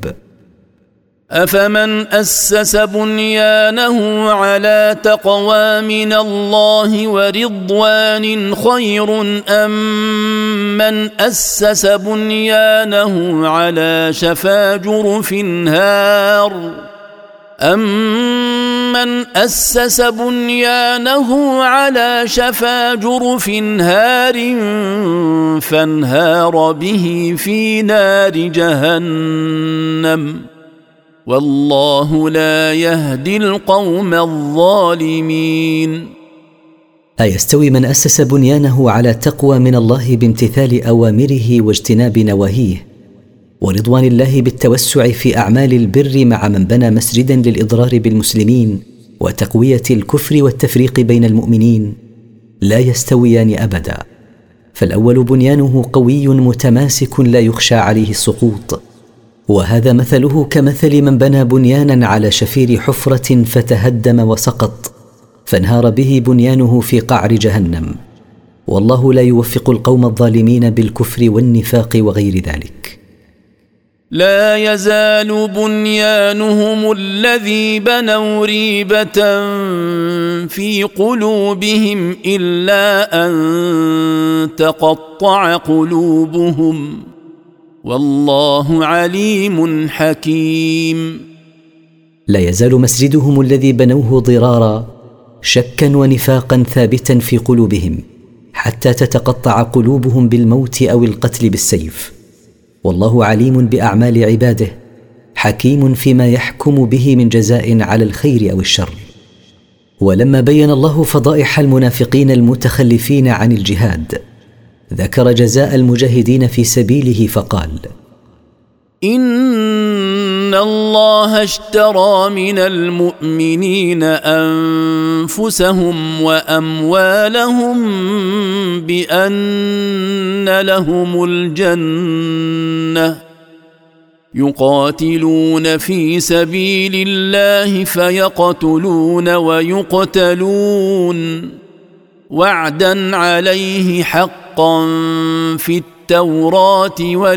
أفمن أسس بنيانه على تقوى من الله ورضوان خير أم من أسس بنيانه على شفا جرف هار فانهار به في نار جهنم والله لا يهدي القوم الظالمين. أيستوي من أسس بنيانه على تقوى من الله بامتثال أوامره واجتناب نواهيه، ورضوان الله بالتوسع في أعمال البر، مع من بنى مسجدا للإضرار بالمسلمين وتقوية الكفر والتفريق بين المؤمنين؟ لا يستويان أبدا. فالأول بنيانه قوي متماسك لا يخشى عليه السقوط، وهذا مثله كمثل من بنى بنيانا على شفير حفرة فتهدم وسقط، فانهار به بنيانه في قعر جهنم، والله لا يوفق القوم الظالمين بالكفر والنفاق وغير ذلك. لا يزال بنيانهم الذي بنوا ريبة في قلوبهم إلا أن تقطع قلوبهم، والله عليم حكيم. لا يزال مسجدهم الذي بنوه ضرارا شكا ونفاقا ثابتا في قلوبهم حتى تتقطع قلوبهم بالموت أو القتل بالسيف، والله عليم بأعمال عباده حكيم فيما يحكم به من جزاء على الخير أو الشر. ولما بين الله فضائح المنافقين المتخلفين عن الجهاد ذكر جزاء المجاهدين في سبيله فقال: إن الله اشترى من المؤمنين أنفسهم وأموالهم بأن لهم الجنة يقاتلون في سبيل الله فيقتلون ويقتلون، وعدا عليه حقا في التوراة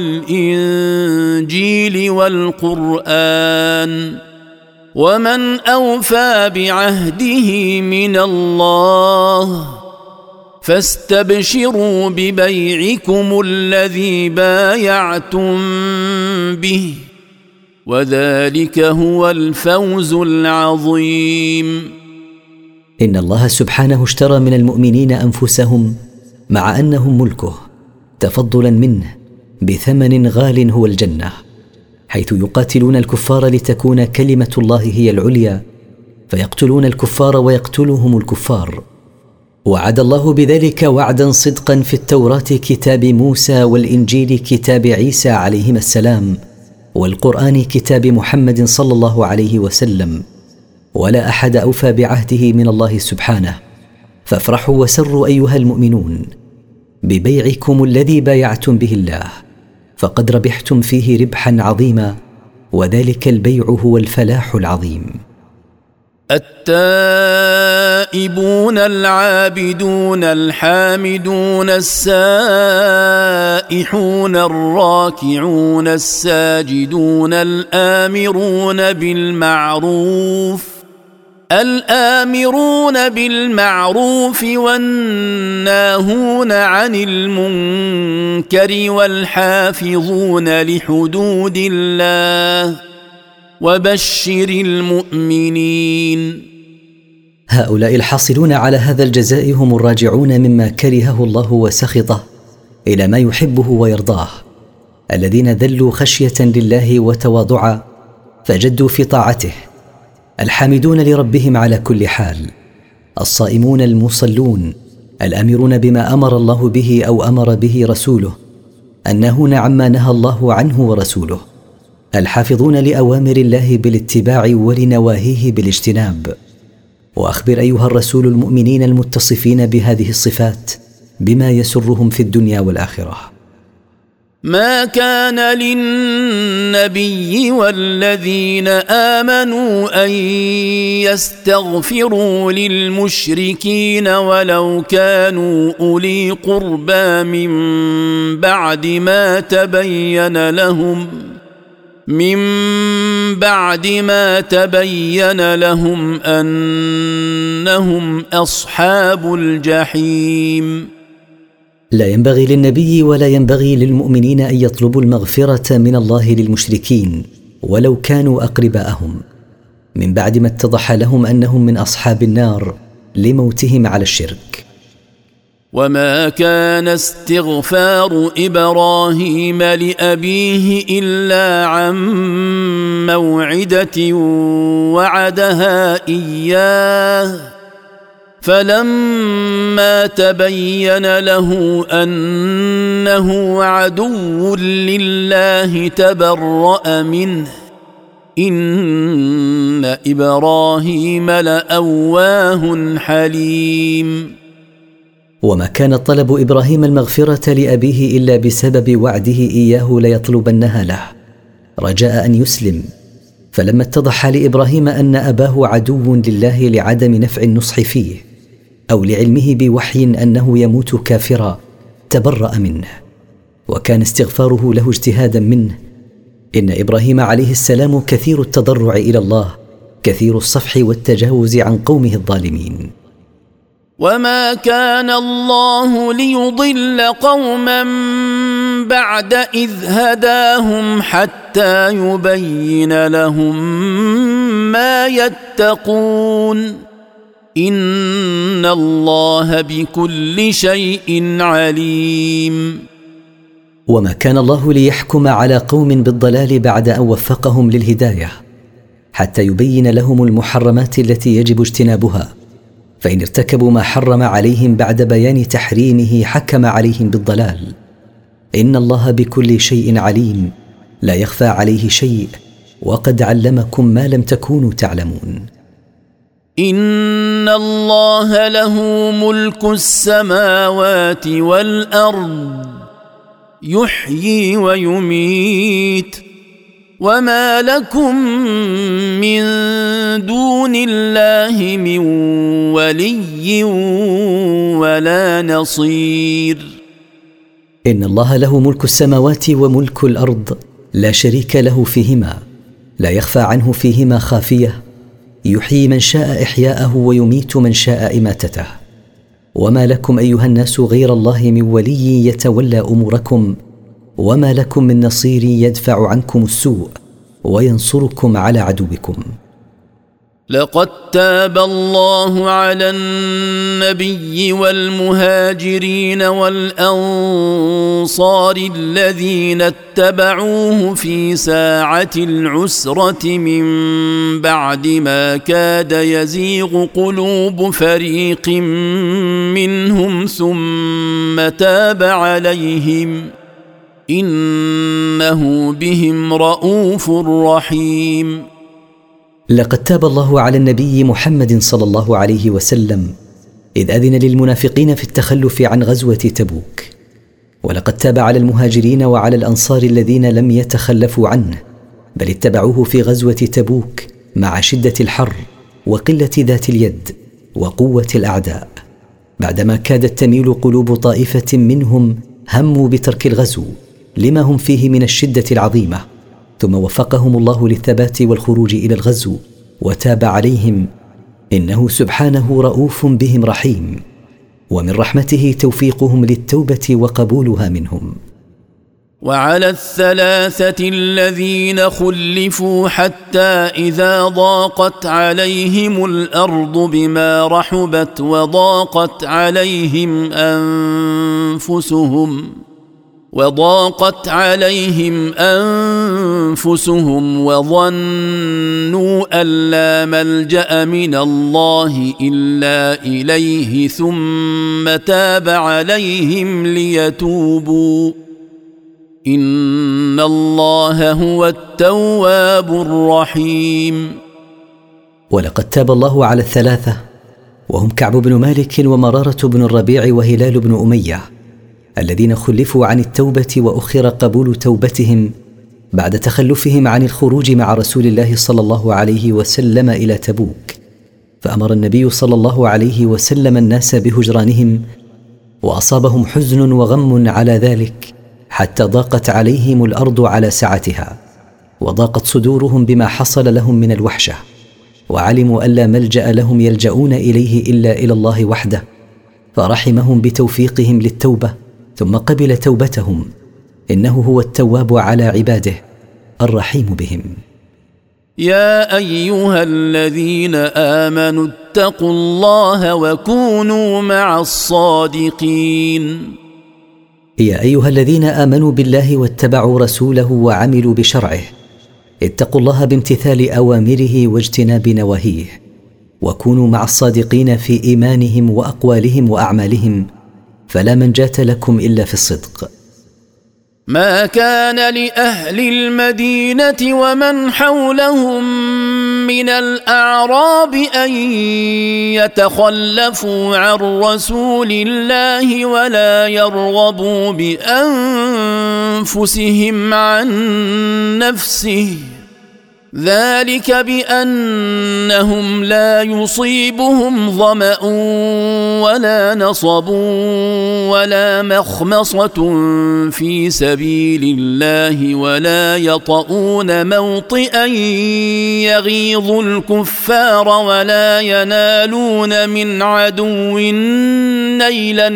والإنجيل والقرآن، ومن أوفى بعهده من الله، فاستبشروا ببيعكم الذي بايعتم به، وذلك هو الفوز العظيم. إن الله سبحانه اشترى من المؤمنين أنفسهم مع أنهم ملكه تفضلا منه بثمن غال هو الجنة، حيث يقاتلون الكفار لتكون كلمة الله هي العليا، فيقتلون الكفار ويقتلهم الكفار. وعد الله بذلك وعدا صدقا في التوراة كتاب موسى، والإنجيل كتاب عيسى عليهما السلام، والقرآن كتاب محمد صلى الله عليه وسلم، ولا أحد أوفى بعهده من الله سبحانه. فافرحوا وسروا أيها المؤمنون ببيعكم الذي بايعتم به الله، فقد ربحتم فيه ربحا عظيما، وذلك البيع هو الفلاح العظيم. التائبون العابدون الحامدون السائحون الراكعون الساجدون الآمرون بالمعروف والناهون عن المنكر والحافظون لحدود الله، وبشر المؤمنين. هؤلاء الحاصلون على هذا الجزاء هم الراجعون مما كرهه الله وسخطه إلى ما يحبه ويرضاه، الذين ذلوا خشية لله وتواضعا فجدوا في طاعته، الحامدون لربهم على كل حال، الصائمون المصلون، الآمرون بما أمر الله به أو أمر به رسوله، الناهون عما نهى الله عنه ورسوله، الحافظون لأوامر الله بالاتباع ولنواهيه بالاجتناب. وأخبر أيها الرسول المؤمنين المتصفين بهذه الصفات بما يسرهم في الدنيا والآخرة. ما كان للنبي والذين آمنوا أن يستغفروا للمشركين ولو كانوا أولي قربى من بعد ما تبين لهم أنهم أصحاب الجحيم. لا ينبغي للنبي ولا ينبغي للمؤمنين أن يطلبوا المغفرة من الله للمشركين ولو كانوا أقرباءهم، من بعد ما اتضح لهم أنهم من أصحاب النار لموتهم على الشرك. وما كان استغفار إبراهيم لأبيه إلا عن موعدة وعدها إياه، فلما تبين له أنه عدو لله تبرأ منه، إن إبراهيم لأواه حليم. وما كان طلب إبراهيم المغفرة لأبيه إلا بسبب وعده إياه ليطلبنها له رجاء أن يسلم، فلما اتضح لابراهيم ان اباه عدو لله لعدم نفع النصح فيه او لعلمه بوحي انه يموت كافرا تبرأ منه، وكان استغفاره له اجتهادا منه. ان ابراهيم عليه السلام كثير التضرع الى الله، كثير الصفح والتجاوز عن قومه الظالمين. وما كان الله ليضل قوما بعد إذ هداهم حتى يبين لهم ما يتقون إن الله بكل شيء عليم. وما كان الله ليحكم على قوم بالضلال بعد أن وفقهم للهداية حتى يبين لهم المحرمات التي يجب اجتنابها، فإن ارتكبوا ما حرم عليهم بعد بيان تحريمه حكم عليهم بالضلال. إن الله بكل شيء عليم، لا يخفى عليه شيء، وقد علمكم ما لم تكونوا تعلمون. إن الله له ملك السماوات والأرض يحيي ويميت وما لكم من دون الله من ولي ولا نصير. إن الله له ملك السماوات وملك الأرض، لا شريك له فيهما، لا يخفى عنه فيهما خافية، يحيي من شاء إحياءه ويميت من شاء إماتته. وما لكم أيها الناس غير الله من ولي يتولى أموركم، وما لكم من نصير يدفع عنكم السوء وينصركم على عدوكم. لقد تاب الله على النبي والمهاجرين والأنصار الذين اتبعوه في ساعة العسرة من بعد ما كاد يزيغ قلوب فريق منهم ثم تاب عليهم إنه بهم رؤوف رحيم. لقد تاب الله على النبي محمد صلى الله عليه وسلم إذ أذن للمنافقين في التخلف عن غزوة تبوك، ولقد تاب على المهاجرين وعلى الأنصار الذين لم يتخلفوا عنه بل اتبعوه في غزوة تبوك مع شدة الحر وقلة ذات اليد وقوة الأعداء، بعدما كادت تميل قلوب طائفة منهم هموا بترك الغزو لما هم فيه من الشدة العظيمة، ثم وفقهم الله للثبات والخروج إلى الغزو وتاب عليهم، إنه سبحانه رؤوف بهم رحيم، ومن رحمته توفيقهم للتوبة وقبولها منهم. وعلى الثلاثة الذين خلفوا حتى إذا ضاقت عليهم الأرض بما رحبت وضاقت عليهم أنفسهم وظنوا أن لا ملجأ من الله إلا إليه ثم تاب عليهم ليتوبوا إن الله هو التواب الرحيم. ولقد تاب الله على الثلاثة وهم كعب بن مالك ومرارة بن الربيع وهلال بن أمية الذين خلفوا عن التوبة وأخر قبول توبتهم بعد تخلفهم عن الخروج مع رسول الله صلى الله عليه وسلم إلى تبوك، فأمر النبي صلى الله عليه وسلم الناس بهجرانهم، وأصابهم حزن وغم على ذلك حتى ضاقت عليهم الأرض على سعتها، وضاقت صدورهم بما حصل لهم من الوحشة، وعلموا أن لا ملجأ لهم يلجؤون إليه إلا إلى الله وحده، فرحمهم بتوفيقهم للتوبة ثم قبل توبتهم، إنه هو التواب على عباده الرحيم بهم. يا أيها الذين آمنوا اتقوا الله وكونوا مع الصادقين. يا أيها الذين آمنوا بالله واتبعوا رسوله وعملوا بشرعه، اتقوا الله بامتثال أوامره واجتناب نواهيه، وكونوا مع الصادقين في إيمانهم وأقوالهم وأعمالهم، فلا منجاة لكم إلا في الصدق. ما كان لأهل المدينة ومن حولهم من الأعراب أن يتخلفوا عن رسول الله ولا يرغبوا بأنفسهم عن نفسه، ذلك بأنهم لا يصيبهم ظمأ ولا نصب ولا مخمصة في سبيل الله ولا يطؤون موطئا يغيظ الكفار ولا ينالون من عدو نيلا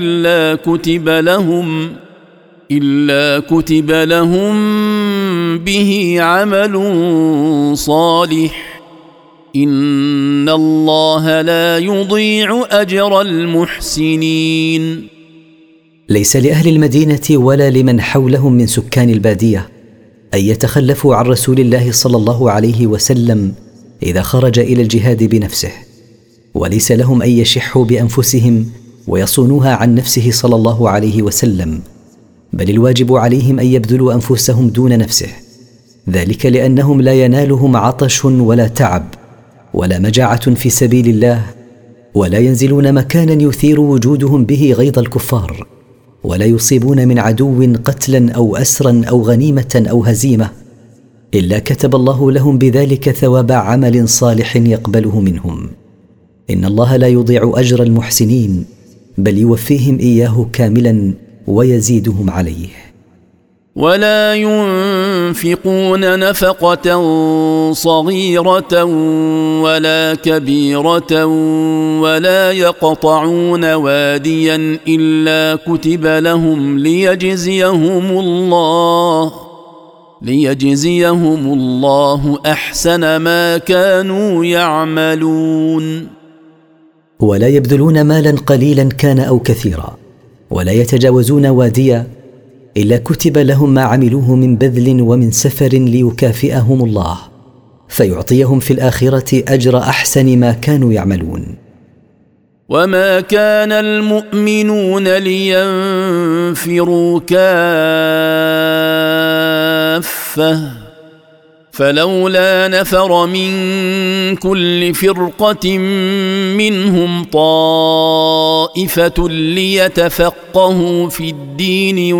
إلا كتب لهم به عمل صالح إن الله لا يضيع أجر المحسنين. ليس لأهل المدينة ولا لمن حولهم من سكان البادية أن يتخلفوا عن رسول الله صلى الله عليه وسلم إذا خرج إلى الجهاد بنفسه، وليس لهم أن يشحوا بأنفسهم ويصونوها عن نفسه صلى الله عليه وسلم، بل الواجب عليهم أن يبذلوا أنفسهم دون نفسه، ذلك لأنهم لا ينالهم عطش ولا تعب ولا مجاعة في سبيل الله، ولا ينزلون مكانا يثير وجودهم به غيظ الكفار، ولا يصيبون من عدو قتلا أو أسرا أو غنيمة أو هزيمة، إلا كتب الله لهم بذلك ثواب عمل صالح يقبله منهم. إن الله لا يضيع أجر المحسنين، بل يوفيهم إياه كاملا ويزيدهم عليه. ولا ينفقون نفقة صغيرة ولا كبيرة ولا يقطعون واديا إلا كتب لهم ليجزيهم الله أحسن ما كانوا يعملون. ولا يبذلون مالا قليلا كان أو كثيرا، ولا يتجاوزون واديا إلا كتب لهم ما عملوه من بذل ومن سفر ليكافئهم الله، فيعطيهم في الآخرة أجر أحسن ما كانوا يعملون. وما كان المؤمنون لينفروا كافة فلولا نفر من كل فرقة منهم طائفة ليتفقهوا في الدين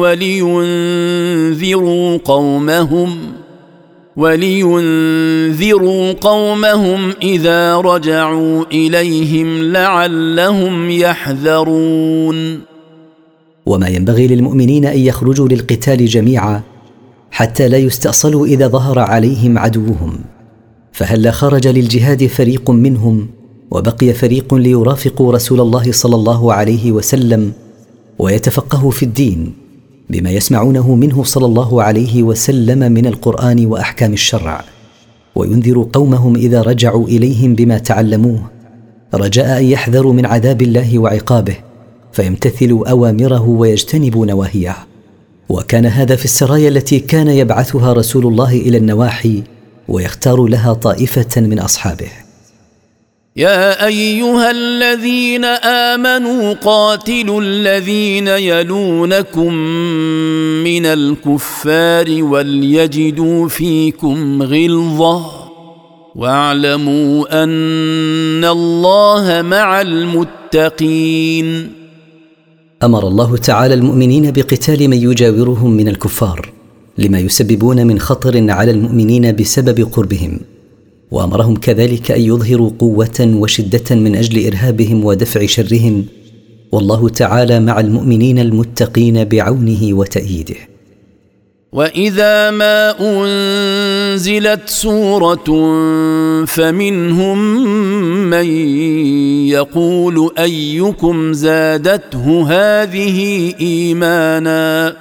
ولينذروا قومهم إذا رجعوا إليهم لعلهم يحذرون. وما ينبغي للمؤمنين أن يخرجوا للقتال جميعا حتى لا يستأصلوا إذا ظهر عليهم عدوهم، فهلا خرج للجهاد فريق منهم وبقي فريق ليرافقوا رسول الله صلى الله عليه وسلم ويتفقهوا في الدين بما يسمعونه منه صلى الله عليه وسلم من القرآن وأحكام الشرع، وينذروا قومهم إذا رجعوا إليهم بما تعلموه، رجاء أن يحذروا من عذاب الله وعقابه فيمتثلوا أوامره ويجتنبوا نواهيه. وكان هذا في السرايا التي كان يبعثها رسول الله إلى النواحي ويختار لها طائفة من أصحابه. يا أيها الذين آمنوا قاتلوا الذين يلونكم من الكفار وليجدوا فيكم غلظة واعلموا أن الله مع المتقين. أمر الله تعالى المؤمنين بقتال من يجاورهم من الكفار لما يسببون من خطر على المؤمنين بسبب قربهم، وأمرهم كذلك أن يظهروا قوة وشدة من أجل إرهابهم ودفع شرهم، والله تعالى مع المؤمنين المتقين بعونه وتأييده. وإذا ما أنزلت سورة فمنهم من يقول أيكم زادته هذه إيمانا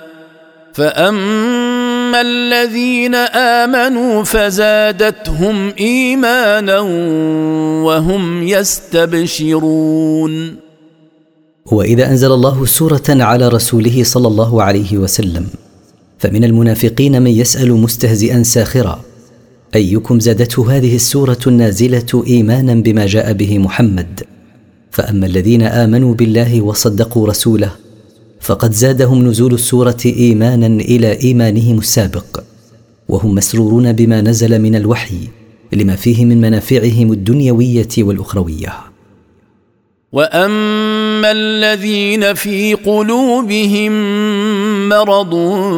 فأما الذين آمنوا فزادتهم إيمانا وهم يستبشرون. وإذا أنزل الله سورة على رسوله صلى الله عليه وسلم فمن المنافقين من يسأل مستهزئا ساخرا أيكم زادته هذه السورة النازلة إيمانا بما جاء به محمد، فأما الذين آمنوا بالله وصدقوا رسوله فقد زادهم نزول السورة إيمانا إلى إيمانهم السابق، وهم مسرورون بما نزل من الوحي لما فيه من منافعهم الدنيوية والأخروية. وأما أما الذين في قلوبهم مرض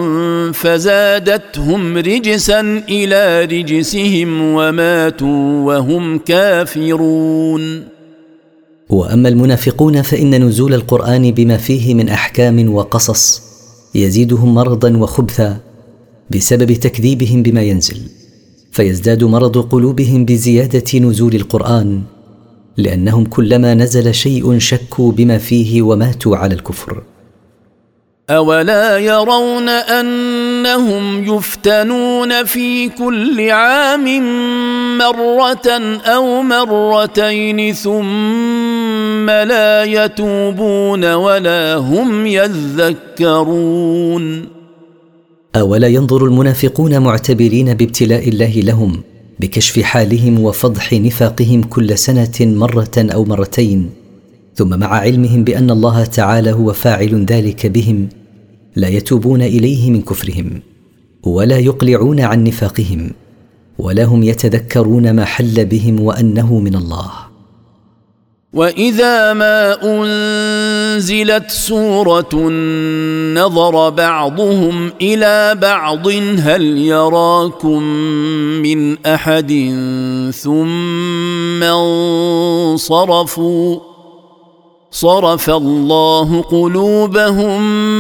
فزادتهم رجسا إلى رجسهم وماتوا وهم كافرون. وأما المنافقون فإن نزول القرآن بما فيه من أحكام وقصص يزيدهم مرضا وخبثا بسبب تكذيبهم بما ينزل، فيزداد مرض قلوبهم بزيادة نزول القرآن، لأنهم كلما نزل شيء شكوا بما فيه وماتوا على الكفر. أولا يرون أنهم يفتنون في كل عام مرة أو مرتين ثم لا يتوبون ولا هم يذكرون. أولا ينظر المنافقون معتبرين بابتلاء الله لهم بكشف حالهم وفضح نفاقهم كل سنة مرة أو مرتين، ثم مع علمهم بأن الله تعالى هو فاعل ذلك بهم لا يتوبون إليه من كفرهم ولا يقلعون عن نفاقهم ولا هم يتذكرون ما حل بهم وأنه من الله. وإذا ما أنزلت سورة نظر بعضهم إلى بعض هل يراكم من أحد ثم انصرفوا صرف الله قلوبهم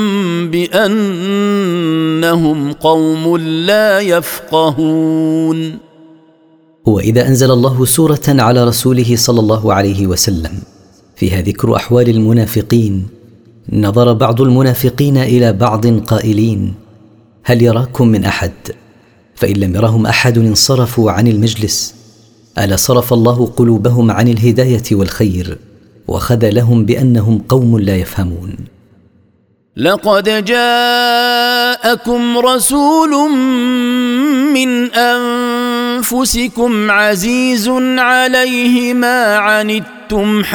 بأنهم قوم لا يفقهون. وإذا أنزل الله سورة على رسوله صلى الله عليه وسلم فيها ذكر أحوال المنافقين نظر بعض المنافقين إلى بعض قائلين هل يراكم من أحد؟ فإن لم يرهم أحد انصرفوا عن المجلس. ألا صرف الله قلوبهم عن الهداية والخير وخذلهم بأنهم قوم لا يفهمون. لقد جاءكم رسول من أنفسكم عزيز عليه ما عنتم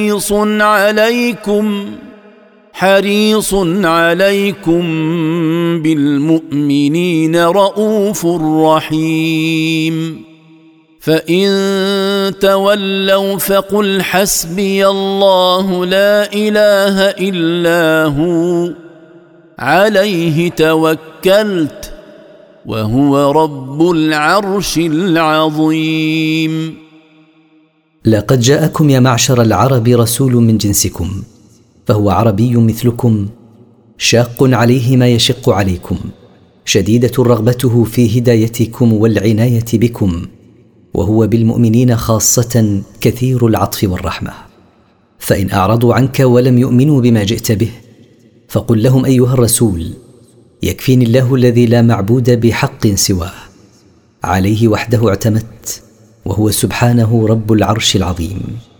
حريص عليكم بالمؤمنين رؤوف رحيم. فإن تولوا فقل حسبي الله لا إله إلا هو عليه توكلت وهو رب العرش العظيم. لقد جاءكم يا معشر العرب رسول من جنسكم، فهو عربي مثلكم شاق عليه ما يشق عليكم، شديدة رغبته في هدايتكم والعناية بكم، وهو بالمؤمنين خاصة كثير العطف والرحمة. فإن أعرضوا عنك ولم يؤمنوا بما جئت به فقل لهم أيها الرسول يكفيني الله الذي لا معبود بحق سواه، عليه وحده اعتمدت وهو سبحانه رب العرش العظيم.